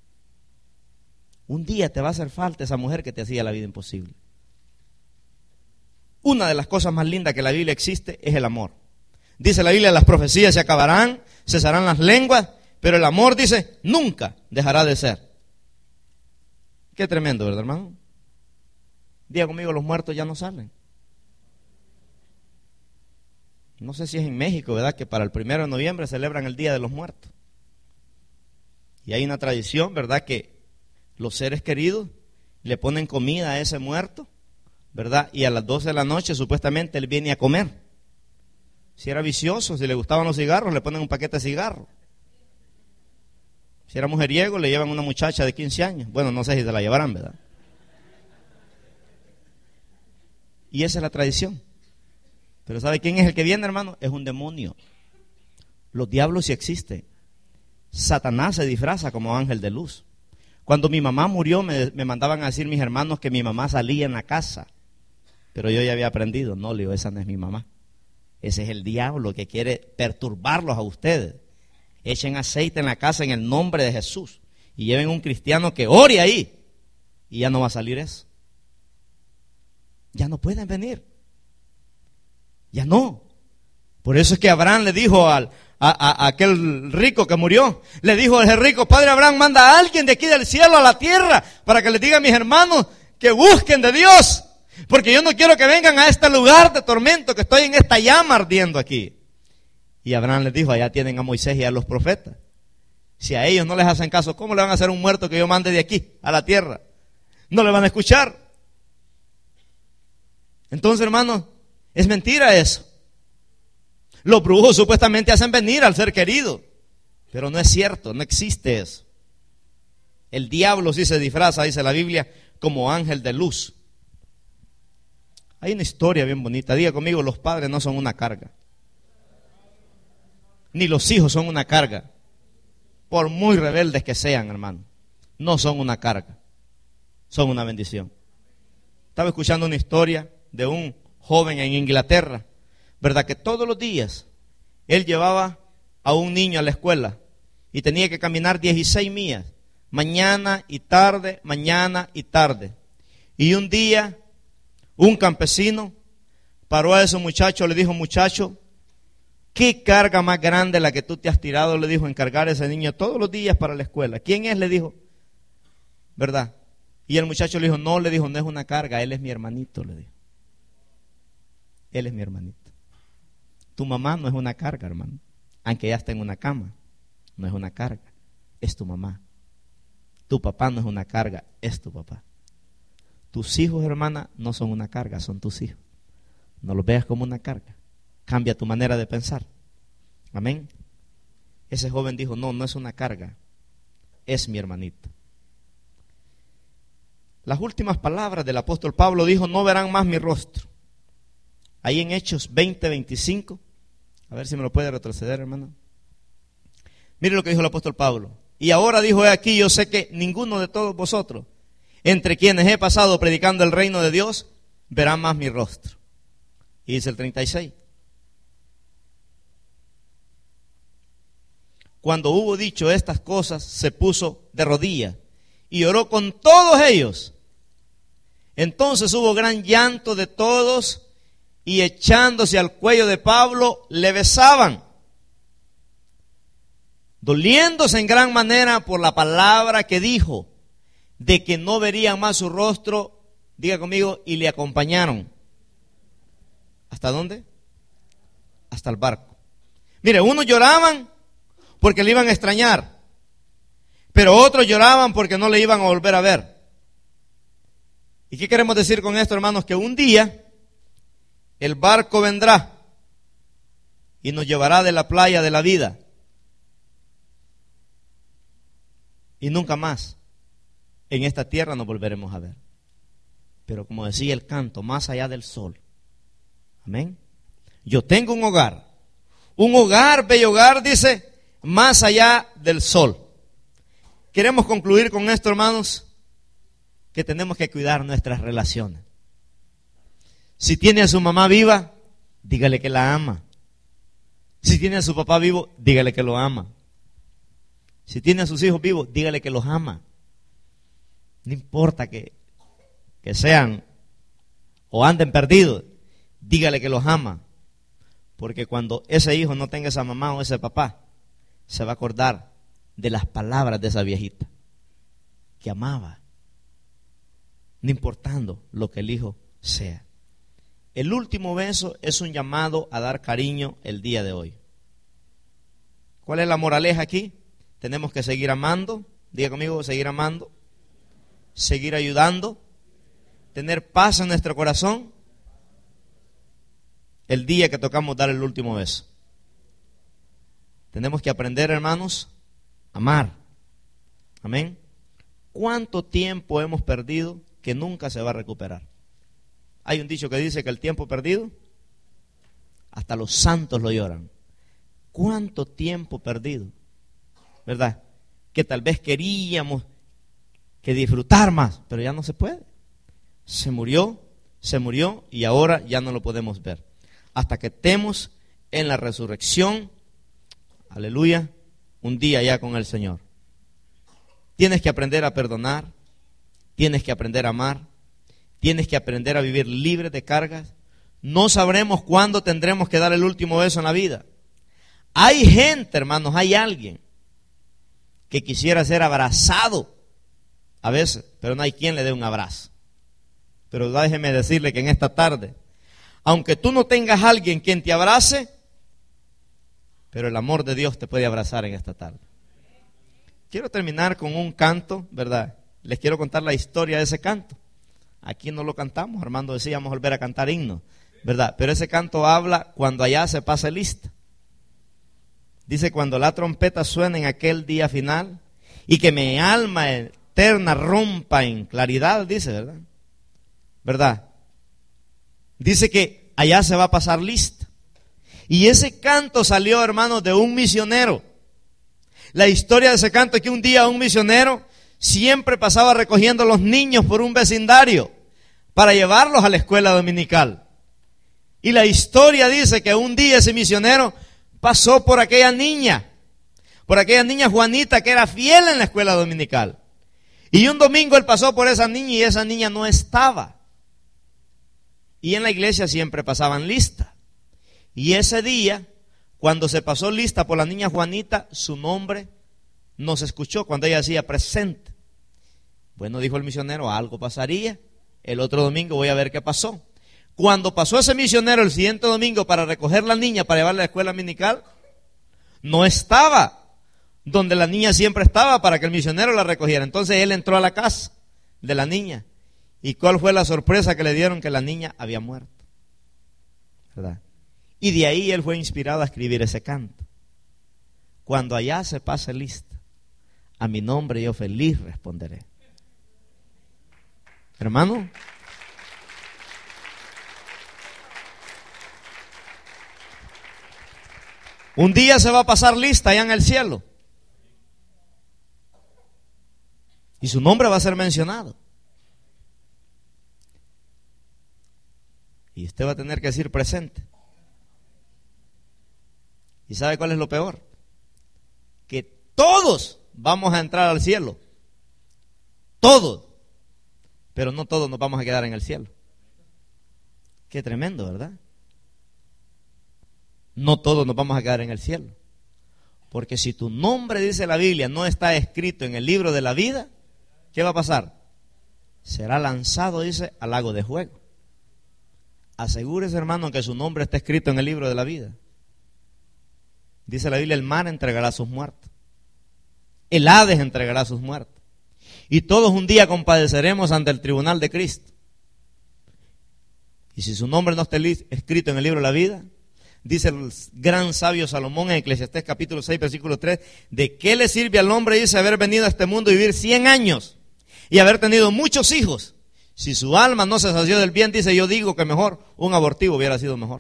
Un día te va a hacer falta esa mujer que te hacía la vida imposible. Una de las cosas más lindas que la Biblia existe es el amor. Dice la Biblia, las profecías se acabarán, cesarán las lenguas, pero el amor, dice, nunca dejará de ser. Qué tremendo, ¿verdad, hermano? Diga conmigo, los muertos ya no salen. No sé si es en México, ¿verdad? Que para el primero de noviembre celebran el Día de los Muertos. Y hay una tradición, ¿verdad? Que los seres queridos le ponen comida a ese muerto, ¿verdad? Y a las doce de la noche supuestamente él viene a comer. Si era vicioso, si le gustaban los cigarros, le ponen un paquete de cigarros. Si era mujeriego, le llevan una muchacha de quince años. Bueno, no sé si se la llevarán, ¿verdad? Y esa es la tradición. Pero ¿sabe quién es el que viene, hermano? Es un demonio. Los diablos sí existen. Satanás se disfraza como ángel de luz. Cuando mi mamá murió, me, me mandaban a decir mis hermanos que mi mamá salía en la casa. Pero yo ya había aprendido, no, Leo, esa no es mi mamá. Ese es el diablo que quiere perturbarlos a ustedes. Echen aceite en la casa en el nombre de Jesús y lleven un cristiano que ore ahí y ya no va a salir eso. Ya no pueden venir. Ya no. Por eso es que Abraham le dijo al, a, a, a aquel rico que murió, le dijo a ese rico, Padre Abraham, manda a alguien de aquí del cielo a la tierra para que le diga a mis hermanos que busquen de Dios. Porque yo no quiero que vengan a este lugar de tormento, que estoy en esta llama ardiendo aquí. Y Abraham les dijo, allá tienen a Moisés y a los profetas. Si a ellos no les hacen caso, ¿cómo le van a hacer un muerto que yo mande de aquí a la tierra? No le van a escuchar. Entonces, hermanos, es mentira eso. Los brujos supuestamente hacen venir al ser querido, pero no es cierto, no existe eso. El diablo sí se disfraza, dice la Biblia, como ángel de luz. Hay una historia bien bonita. Diga conmigo, los padres no son una carga. Ni los hijos son una carga. Por muy rebeldes que sean, hermano, no son una carga. Son una bendición. Estaba escuchando una historia de un joven en Inglaterra, ¿verdad? Que todos los días él llevaba a un niño a la escuela y tenía que caminar dieciséis millas, mañana y tarde, mañana y tarde. Y un día un campesino paró a ese muchacho, le dijo, muchacho, ¿qué carga más grande la que tú te has tirado? Le dijo, encargar a ese niño todos los días para la escuela. ¿Quién es? Le dijo, ¿verdad? Y el muchacho le dijo, no, le dijo, no es una carga, él es mi hermanito, le dijo. Él es mi hermanito. Tu mamá no es una carga, hermano. Aunque ya está en una cama, no es una carga, es tu mamá. Tu papá no es una carga, es tu papá. Tus hijos, hermana, no son una carga, son tus hijos. No los veas como una carga. Cambia tu manera de pensar. Amén. Ese joven dijo, no, no es una carga, es mi hermanito. Las últimas palabras del apóstol Pablo dijo, no verán más mi rostro. Ahí en Hechos veinte, veinticinco. A ver si me lo puede retroceder, hermano. Mire lo que dijo el apóstol Pablo. Y ahora dijo, he aquí, yo sé que ninguno de todos vosotros, entre quienes he pasado predicando el reino de Dios, verá más mi rostro. Y dice el treinta y seis. Cuando hubo dicho estas cosas, se puso de rodillas y oró con todos ellos. Entonces hubo gran llanto de todos y echándose al cuello de Pablo, le besaban, doliéndose en gran manera por la palabra que dijo, de que no verían más su rostro, diga conmigo, y le acompañaron. ¿Hasta dónde? Hasta el barco. Mire, unos lloraban porque le iban a extrañar, pero otros lloraban porque no le iban a volver a ver. ¿Y qué queremos decir con esto, hermanos? Que un día el barco vendrá y nos llevará de la playa de la vida y nunca más en esta tierra nos volveremos a ver. Pero como decía el canto, más allá del sol. Amén. Yo tengo un hogar, un hogar, bello hogar, dice, más allá del sol. Queremos concluir con esto, hermanos, que tenemos que cuidar nuestras relaciones. Si tiene a su mamá viva, dígale que la ama. Si tiene a su papá vivo, dígale que lo ama. Si tiene a sus hijos vivos, dígale que los ama. No importa que, que sean o anden perdidos, dígale que los ama. Porque cuando ese hijo no tenga esa mamá o ese papá, se va a acordar de las palabras de esa viejita que amaba, no importando lo que el hijo sea. El último beso es un llamado a dar cariño el día de hoy. ¿Cuál es la moraleja aquí? Tenemos que seguir amando, diga conmigo, seguir amando, seguir ayudando, tener paz en nuestro corazón el día que tocamos dar el último beso. Tenemos que aprender, hermanos, a amar. Amén. ¿Cuánto tiempo hemos perdido que nunca se va a recuperar? Hay un dicho que dice que el tiempo perdido, hasta los santos lo lloran. ¿Cuánto tiempo perdido? ¿Verdad? Que tal vez queríamos que disfrutar más, pero ya no se puede. Se murió, se murió y ahora ya no lo podemos ver. Hasta que estemos en la resurrección, aleluya, un día ya con el Señor. Tienes que aprender a perdonar, tienes que aprender a amar, tienes que aprender a vivir libre de cargas. No sabremos cuándo tendremos que dar el último beso en la vida. Hay gente, hermanos, hay alguien que quisiera ser abrazado a veces, pero no hay quien le dé un abrazo. Pero déjeme decirle que en esta tarde, aunque tú no tengas a alguien quien te abrace, pero el amor de Dios te puede abrazar en esta tarde. Quiero terminar con un canto, ¿verdad? Les quiero contar la historia de ese canto. Aquí no lo cantamos, Armando decía, vamos a volver a cantar himnos, ¿verdad? Pero ese canto habla cuando allá se pase lista. Dice, cuando la trompeta suene en aquel día final y que mi alma eterna rompa en claridad, dice, ¿verdad? ¿Verdad? Dice que allá se va a pasar lista. Y ese canto salió, hermanos, de un misionero. La historia de ese canto es que un día un misionero siempre pasaba recogiendo a los niños por un vecindario para llevarlos a la escuela dominical. Y la historia dice que un día ese misionero pasó por aquella niña, por aquella niña Juanita que era fiel en la escuela dominical. Y un domingo él pasó por esa niña y esa niña no estaba. Y en la iglesia siempre pasaban lista. Y ese día, cuando se pasó lista por la niña Juanita, su nombre no se escuchó cuando ella decía presente. Bueno, dijo el misionero, algo pasaría. El otro domingo voy a ver qué pasó. Cuando pasó ese misionero el siguiente domingo para recoger la niña, para llevarla a la escuela dominical, no estaba donde la niña siempre estaba para que el misionero la recogiera. Entonces él entró a la casa de la niña. ¿Y cuál fue la sorpresa que le dieron? Que la niña había muerto, ¿verdad? Y de ahí él fue inspirado a escribir ese canto. Cuando allá se pase lista, a mi nombre yo feliz responderé. Hermano, un día se va a pasar lista allá en el cielo. Y su nombre va a ser mencionado. Y usted va a tener que decir presente. ¿Y sabe cuál es lo peor? Que todos vamos a entrar al cielo. Todos. Pero no todos nos vamos a quedar en el cielo. Qué tremendo, ¿verdad? No todos nos vamos a quedar en el cielo. Porque si tu nombre, dice la Biblia, no está escrito en el libro de la vida, ¿qué va a pasar? Será lanzado, dice, al lago de fuego. Asegúrese, hermano, que su nombre está escrito en el libro de la vida. Dice la Biblia, el mar entregará a sus muertos. El Hades entregará a sus muertos. Y todos un día compadeceremos ante el tribunal de Cristo. Y si su nombre no está escrito en el libro de la vida, dice el gran sabio Salomón en Eclesiastés capítulo seis, versículo tres, ¿de qué le sirve al hombre, dice, haber venido a este mundo y vivir cien años y haber tenido muchos hijos? Si su alma no se sació del bien, dice, yo digo que mejor un abortivo hubiera sido mejor.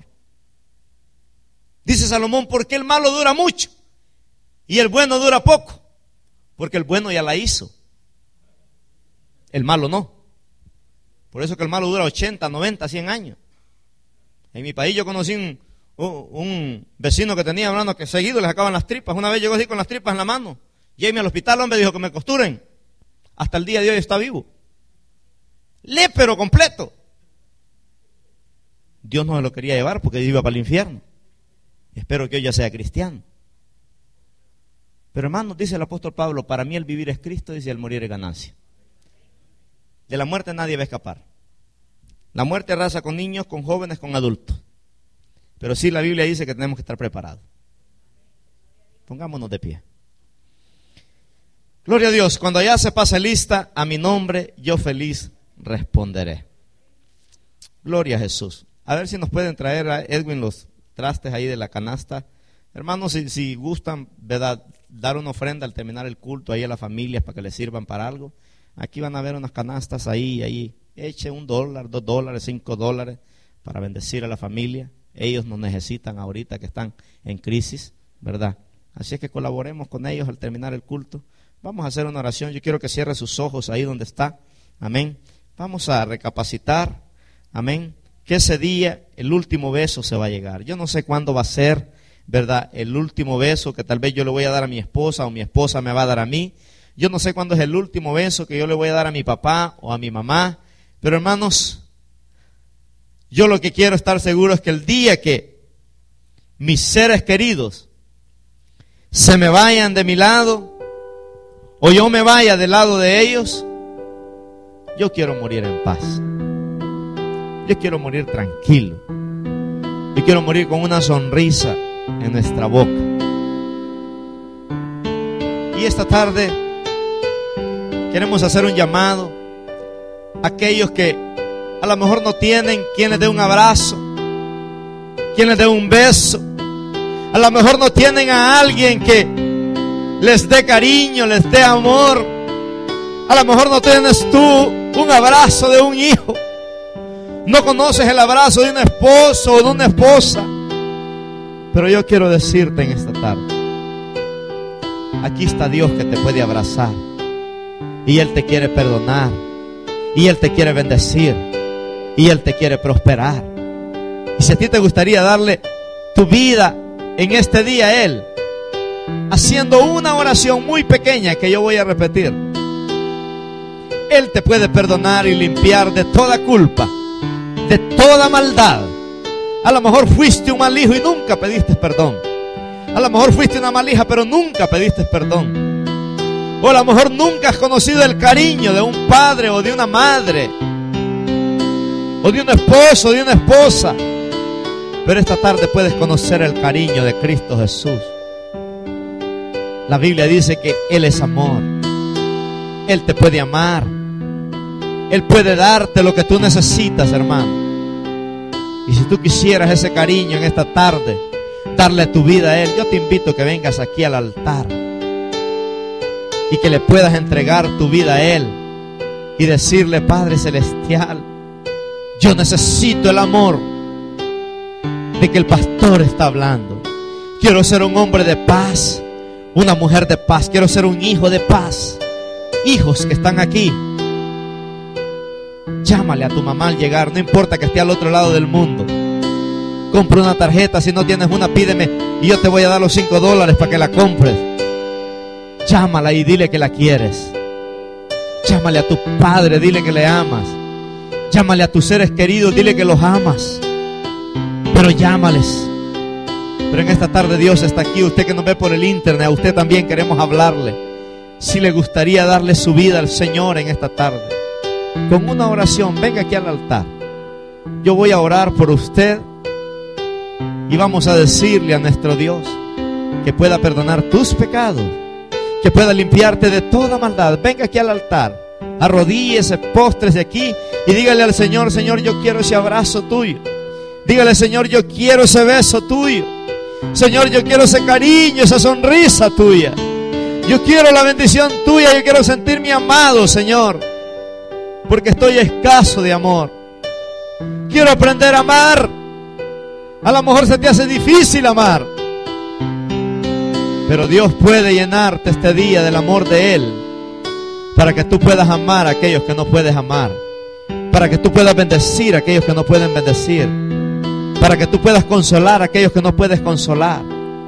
Dice Salomón, ¿por qué el malo dura mucho y el bueno dura poco? Porque el bueno ya la hizo, el malo no. Por eso que el malo dura ochenta, noventa, cien años. En mi país yo conocí un, un vecino que tenía, hermano, que seguido le sacaban las tripas. Una vez llegó así con las tripas en la mano. Lléveme al hospital, hombre, dijo que me costuren. Hasta el día de hoy está vivo. Lépero completo. Dios no se lo quería llevar porque iba para el infierno. Espero que hoy ya sea cristiano. Pero hermanos, dice el apóstol Pablo, para mí el vivir es Cristo, dice, el morir es ganancia. De la muerte nadie va a escapar. La muerte arrasa con niños, con jóvenes, con adultos. Pero sí la Biblia dice que tenemos que estar preparados. Pongámonos de pie. Gloria a Dios. Cuando allá se pase lista, a mi nombre yo feliz responderé. Gloria a Jesús. A ver si nos pueden traer a Edwin los trastes ahí de la canasta. Hermanos, si, si gustan, ¿verdad?, dar una ofrenda al terminar el culto ahí a las familias para que les sirvan para algo. Aquí van a ver unas canastas ahí, ahí. Eche un dólar, dos dólares, cinco dólares para bendecir a la familia. Ellos nos necesitan ahorita que están en crisis, ¿verdad? Así es que colaboremos con ellos al terminar el culto Vamos a hacer una oración. Yo quiero que cierre sus ojos ahí donde está. Amén. Vamos a recapacitar. Amén. Que ese día el último beso se va a llegar. Yo no sé cuándo va a ser, ¿verdad? El último beso que tal vez yo le voy a dar a mi esposa o mi esposa me va a dar a mí. Yo no sé cuándo es el último beso que yo le voy a dar a mi papá o a mi mamá. Pero hermanos, yo lo que quiero estar seguro es que el día que mis seres queridos se me vayan de mi lado o yo me vaya del lado de ellos, yo quiero morir en paz. Yo quiero morir tranquilo. Yo quiero morir con una sonrisa en nuestra boca. Y esta tarde queremos hacer un llamado a aquellos que a lo mejor no tienen quien les dé un abrazo, quien les dé un beso. A lo mejor no tienen a alguien que les dé cariño, les dé amor. A lo mejor no tienes tú un abrazo de un hijo. No conoces el abrazo de un esposo o de una esposa. Pero yo quiero decirte en esta tarde, aquí está Dios que te puede abrazar. Y Él te quiere perdonar. Y Él te quiere bendecir. Y Él te quiere prosperar. Y si a ti te gustaría darle tu vida en este día a Él, haciendo una oración muy pequeña que yo voy a repetir, Él te puede perdonar y limpiar de toda culpa, de toda maldad. A lo mejor fuiste un mal hijo y nunca pediste perdón. A lo mejor fuiste una mal hija pero nunca pediste perdón. O a lo mejor nunca has conocido el cariño de un padre o de una madre, o de un esposo o de una esposa. Pero esta tarde puedes conocer el cariño de Cristo Jesús. La Biblia dice que Él es amor. Él te puede amar. Él puede darte lo que tú necesitas, hermano. Y si tú quisieras ese cariño en esta tarde, darle tu vida a Él, yo te invito a que vengas aquí al altar y que le puedas entregar tu vida a Él y decirle: Padre Celestial, yo necesito el amor de que el pastor está hablando. Quiero ser un hombre de paz, una mujer de paz. Quiero ser un hijo de paz. Hijos que están aquí, llámale a tu mamá al llegar, no importa que esté al otro lado del mundo. Compra una tarjeta, si no tienes una pídeme y yo te voy a dar los cinco dólares para que la compres. Llámala y dile que la quieres. Llámale a tu padre, dile que le amas. Llámale a tus seres queridos, dile que los amas. Pero llámales. Pero en esta tarde Dios está aquí. Usted que nos ve por el internet, a usted también queremos hablarle. Si le gustaría darle su vida al Señor en esta tarde, con una oración, venga aquí al altar. Yo voy a orar por usted y vamos a decirle a nuestro Dios que pueda perdonar tus pecados, que pueda limpiarte de toda maldad. Venga aquí al altar, arrodíllese, póstrese aquí y dígale al Señor: Señor, yo quiero ese abrazo tuyo. Dígale: Señor, yo quiero ese beso tuyo. Señor, yo quiero ese cariño, esa sonrisa tuya. Yo quiero la bendición tuya. Yo quiero sentirme amado, Señor, porque estoy escaso de amor. Quiero aprender a amar. A lo mejor se te hace difícil amar, pero Dios puede llenarte este día del amor de Él, para que tú puedas amar a aquellos que no puedes amar, para que tú puedas bendecir a aquellos que no pueden bendecir, para que tú puedas consolar a aquellos que no puedes consolar.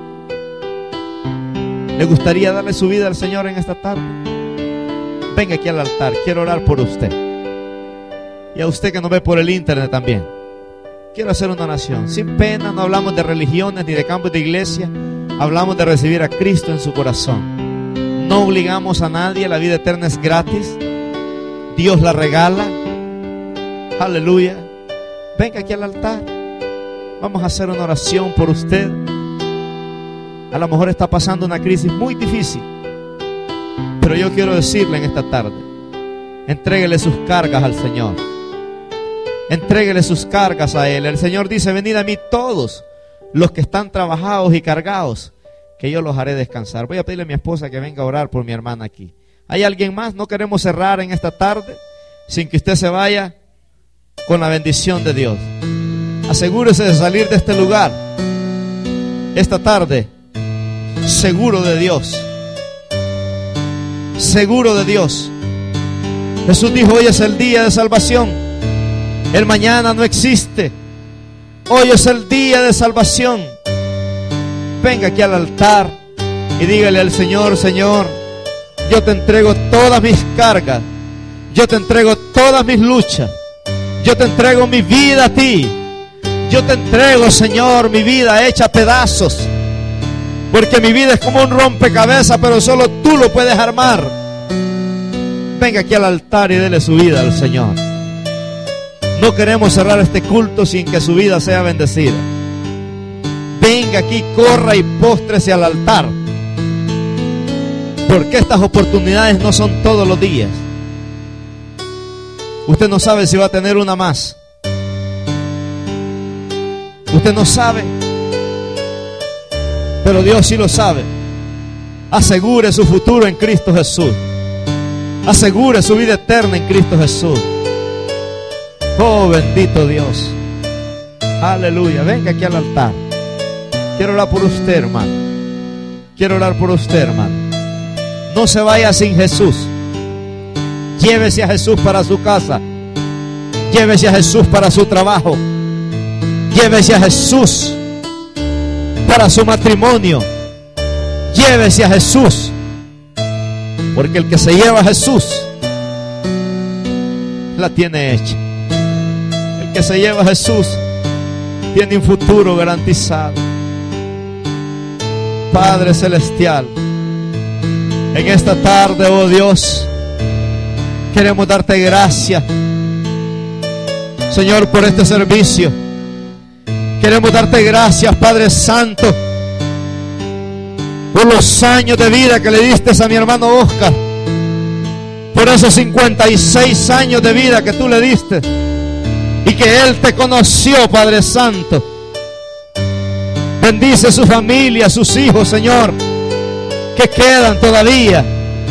¿Le gustaría darle su vida al Señor en esta tarde? Venga aquí al altar, quiero orar por usted. Y a usted que nos ve por el internet también, quiero hacer una oración. Sin pena, no hablamos de religiones ni de campos de iglesia. Hablamos de recibir a Cristo en su corazón. No obligamos a nadie, la vida eterna es gratis. Dios la regala. Aleluya. Venga aquí al altar. Vamos a hacer una oración por usted. A lo mejor está pasando una crisis muy difícil, pero yo quiero decirle en esta tarde: entréguele sus cargas al Señor. Entréguele sus cargas a Él. El Señor dice: venid a mí todos los que están trabajados y cargados, que yo los haré descansar. Voy a pedirle a mi esposa que venga a orar por mi hermana aquí. ¿Hay alguien más? No queremos cerrar en esta tarde sin que usted se vaya con la bendición de Dios. Asegúrese de salir de este lugar esta tarde seguro de Dios. seguro de Dios. Jesús dijo: hoy es el día de salvación. El mañana no existe. Hoy es el día de salvación. Venga aquí al altar y dígale al Señor: Señor, yo te entrego todas mis cargas, yo te entrego todas mis luchas, yo te entrego mi vida a ti. Yo te entrego, Señor, mi vida hecha a pedazos, porque mi vida es como un rompecabezas, pero solo tú lo puedes armar. Venga aquí al altar y dele su vida al Señor. No queremos cerrar este culto sin que su vida sea bendecida. Venga aquí, corra y póstrese al altar, porque estas oportunidades no son todos los días. Usted no sabe si va a tener una más. Usted no sabe, pero Dios sí lo sabe. Asegure su futuro en Cristo Jesús. Asegure su vida eterna en Cristo Jesús. Oh, bendito Dios. Aleluya. Venga aquí al altar. Quiero orar por usted, hermano. Quiero orar por usted, hermano. No se vaya sin Jesús. Llévese a Jesús para su casa. Llévese a Jesús para su trabajo. Llévese a Jesús para su matrimonio. Llévese a Jesús, porque el que se lleva a Jesús la tiene hecha. El que se lleva a Jesús tiene un futuro garantizado. Padre celestial, en esta tarde, oh Dios, queremos darte gracias, Señor, por este servicio. Queremos darte gracias, Padre Santo, por los años de vida que le diste a mi hermano Oscar, por esos cincuenta y seis años de vida que tú le diste y que él te conoció, Padre Santo. Bendice su familia, sus hijos, Señor, que quedan todavía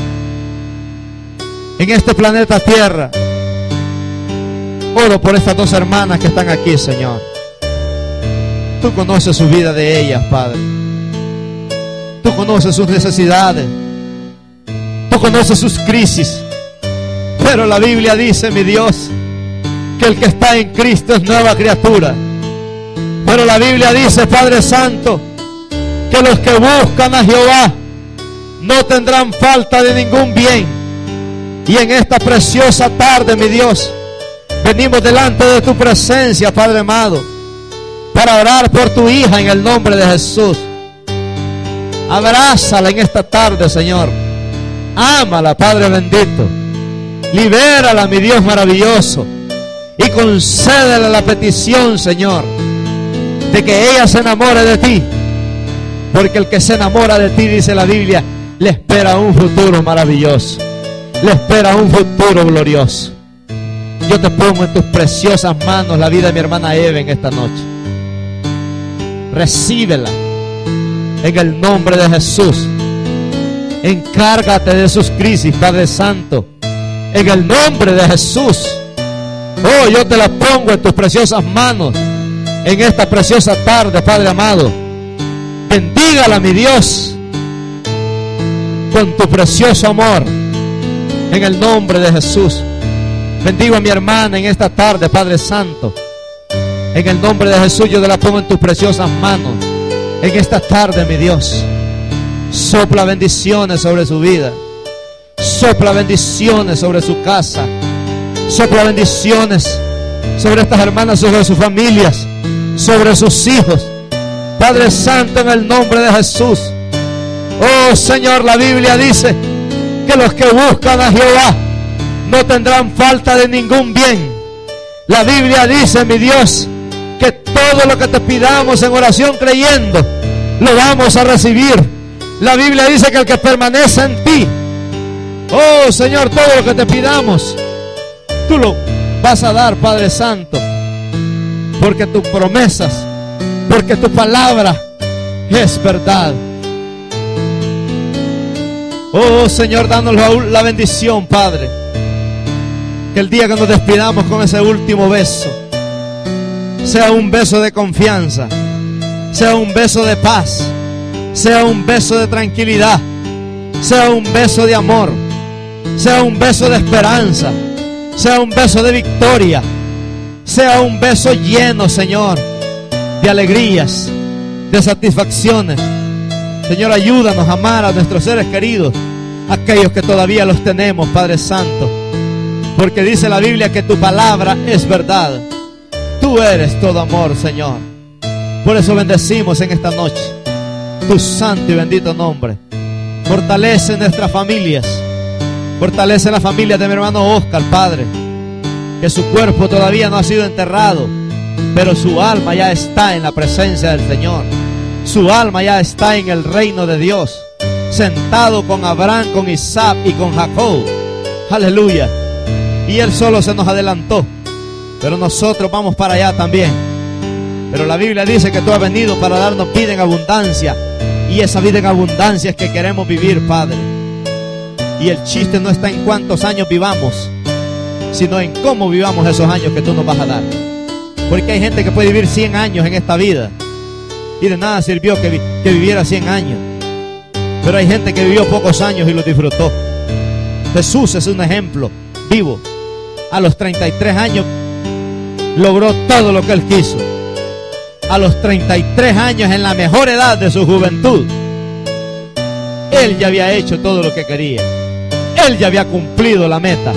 en este planeta Tierra. Oro por estas dos hermanas que están aquí, Señor. Tú conoces su vida de ellas, Padre. Tú conoces sus necesidades. Tú conoces sus crisis. Pero la Biblia dice, mi Dios, que el que está en Cristo es nueva criatura. Pero la Biblia dice, Padre Santo, que los que buscan a Jehová no tendrán falta de ningún bien. Y en esta preciosa tarde, mi Dios, venimos delante de tu presencia, Padre amado, para orar por tu hija en el nombre de Jesús. Abrázala en esta tarde, Señor. Ámala, Padre bendito. Libérala, mi Dios maravilloso. Y concédele la petición, Señor, de que ella se enamore de ti. Porque el que se enamora de ti, dice la Biblia, le espera un futuro maravilloso. Le espera un futuro glorioso. Yo te pongo en tus preciosas manos la vida de mi hermana Eva en esta noche. Recíbela en el nombre de Jesús. Encárgate de sus crisis, Padre Santo, en el nombre de Jesús. Oh, yo te la pongo en tus preciosas manos en esta preciosa tarde, Padre amado. Bendígala, mi Dios, con tu precioso amor en el nombre de Jesús. Bendigo a mi hermana en esta tarde, Padre Santo. En el nombre de Jesús yo te la pongo en tus preciosas manos en esta tarde, mi Dios. Sopla bendiciones sobre su vida. Sopla bendiciones sobre su casa. Sopla bendiciones sobre estas hermanas, sobre sus familias, sobre sus hijos. Padre Santo, en el nombre de Jesús. Oh Señor, la Biblia dice que los que buscan a Jehová no tendrán falta de ningún bien. La Biblia dice, mi Dios, que todo lo que te pidamos en oración creyendo, lo vamos a recibir. La Biblia dice que el que permanece en ti, oh Señor, todo lo que te pidamos, tú lo vas a dar, Padre Santo, porque tus promesas, porque tu palabra es verdad. Oh Señor, danos la, la bendición, Padre, que el día que nos despidamos con ese último beso sea un beso de confianza, sea un beso de paz, sea un beso de tranquilidad, sea un beso de amor, sea un beso de esperanza, sea un beso de victoria, sea un beso lleno, Señor, de alegrías, de satisfacciones. Señor, ayúdanos a amar a nuestros seres queridos, aquellos que todavía los tenemos, Padre Santo, porque dice la Biblia que tu palabra es verdad. Tú eres todo amor, Señor. Por eso bendecimos en esta noche tu santo y bendito nombre. Fortalece nuestras familias, fortalece la familia de mi hermano Oscar, Padre, que su cuerpo todavía no ha sido enterrado, pero su alma ya está en la presencia del Señor. Su alma ya está en el reino de Dios, sentado con Abraham, con Isaac y con Jacob. Aleluya. Y él solo se nos adelantó, pero nosotros vamos para allá también. Pero la Biblia dice que tú has venido para darnos vida en abundancia, y esa vida en abundancia es que queremos vivir, Padre. Y el chiste no está en cuántos años vivamos, sino en cómo vivamos esos años que tú nos vas a dar. Porque hay gente que puede vivir cien años en esta vida y de nada sirvió que, vi que viviera cien años. Pero hay gente que vivió pocos años y los disfrutó. Jesús es un ejemplo vivo. A los treinta y tres años logró todo lo que él quiso. A los treinta y tres años, en la mejor edad de su juventud, él ya había hecho todo lo que quería. Él ya había cumplido la meta.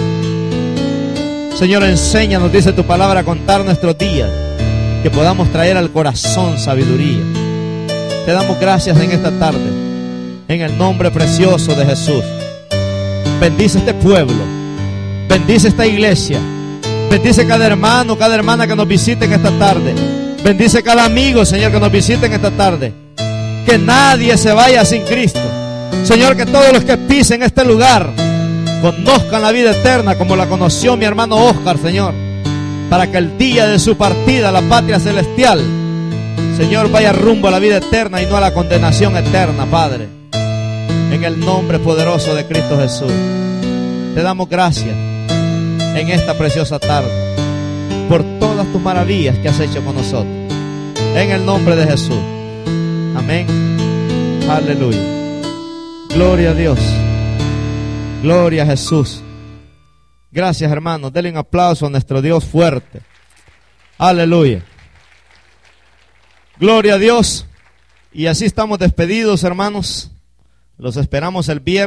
Señor, enséñanos, dice tu palabra, a contar nuestros días, que podamos traer al corazón sabiduría. Te damos gracias en esta tarde, en el nombre precioso de Jesús. Bendice este pueblo, bendice esta iglesia, bendice cada hermano, cada hermana que nos visite en esta tarde. Bendice cada amigo, Señor, que nos visite en esta tarde. Que nadie se vaya sin Cristo. Señor, que todos los que pisen este lugar conozcan la vida eterna como la conoció mi hermano Oscar, Señor, para que el día de su partida a la patria celestial, Señor, vaya rumbo a la vida eterna y no a la condenación eterna, Padre. En el nombre poderoso de Cristo Jesús, te damos gracias en esta preciosa tarde por todas tus maravillas que has hecho con nosotros. En el nombre de Jesús. Amén. Aleluya. Gloria a Dios. Gloria a Jesús. Gracias, hermanos. Denle un aplauso a nuestro Dios fuerte. Aleluya. Gloria a Dios. Y así estamos despedidos, hermanos. Los esperamos el viernes.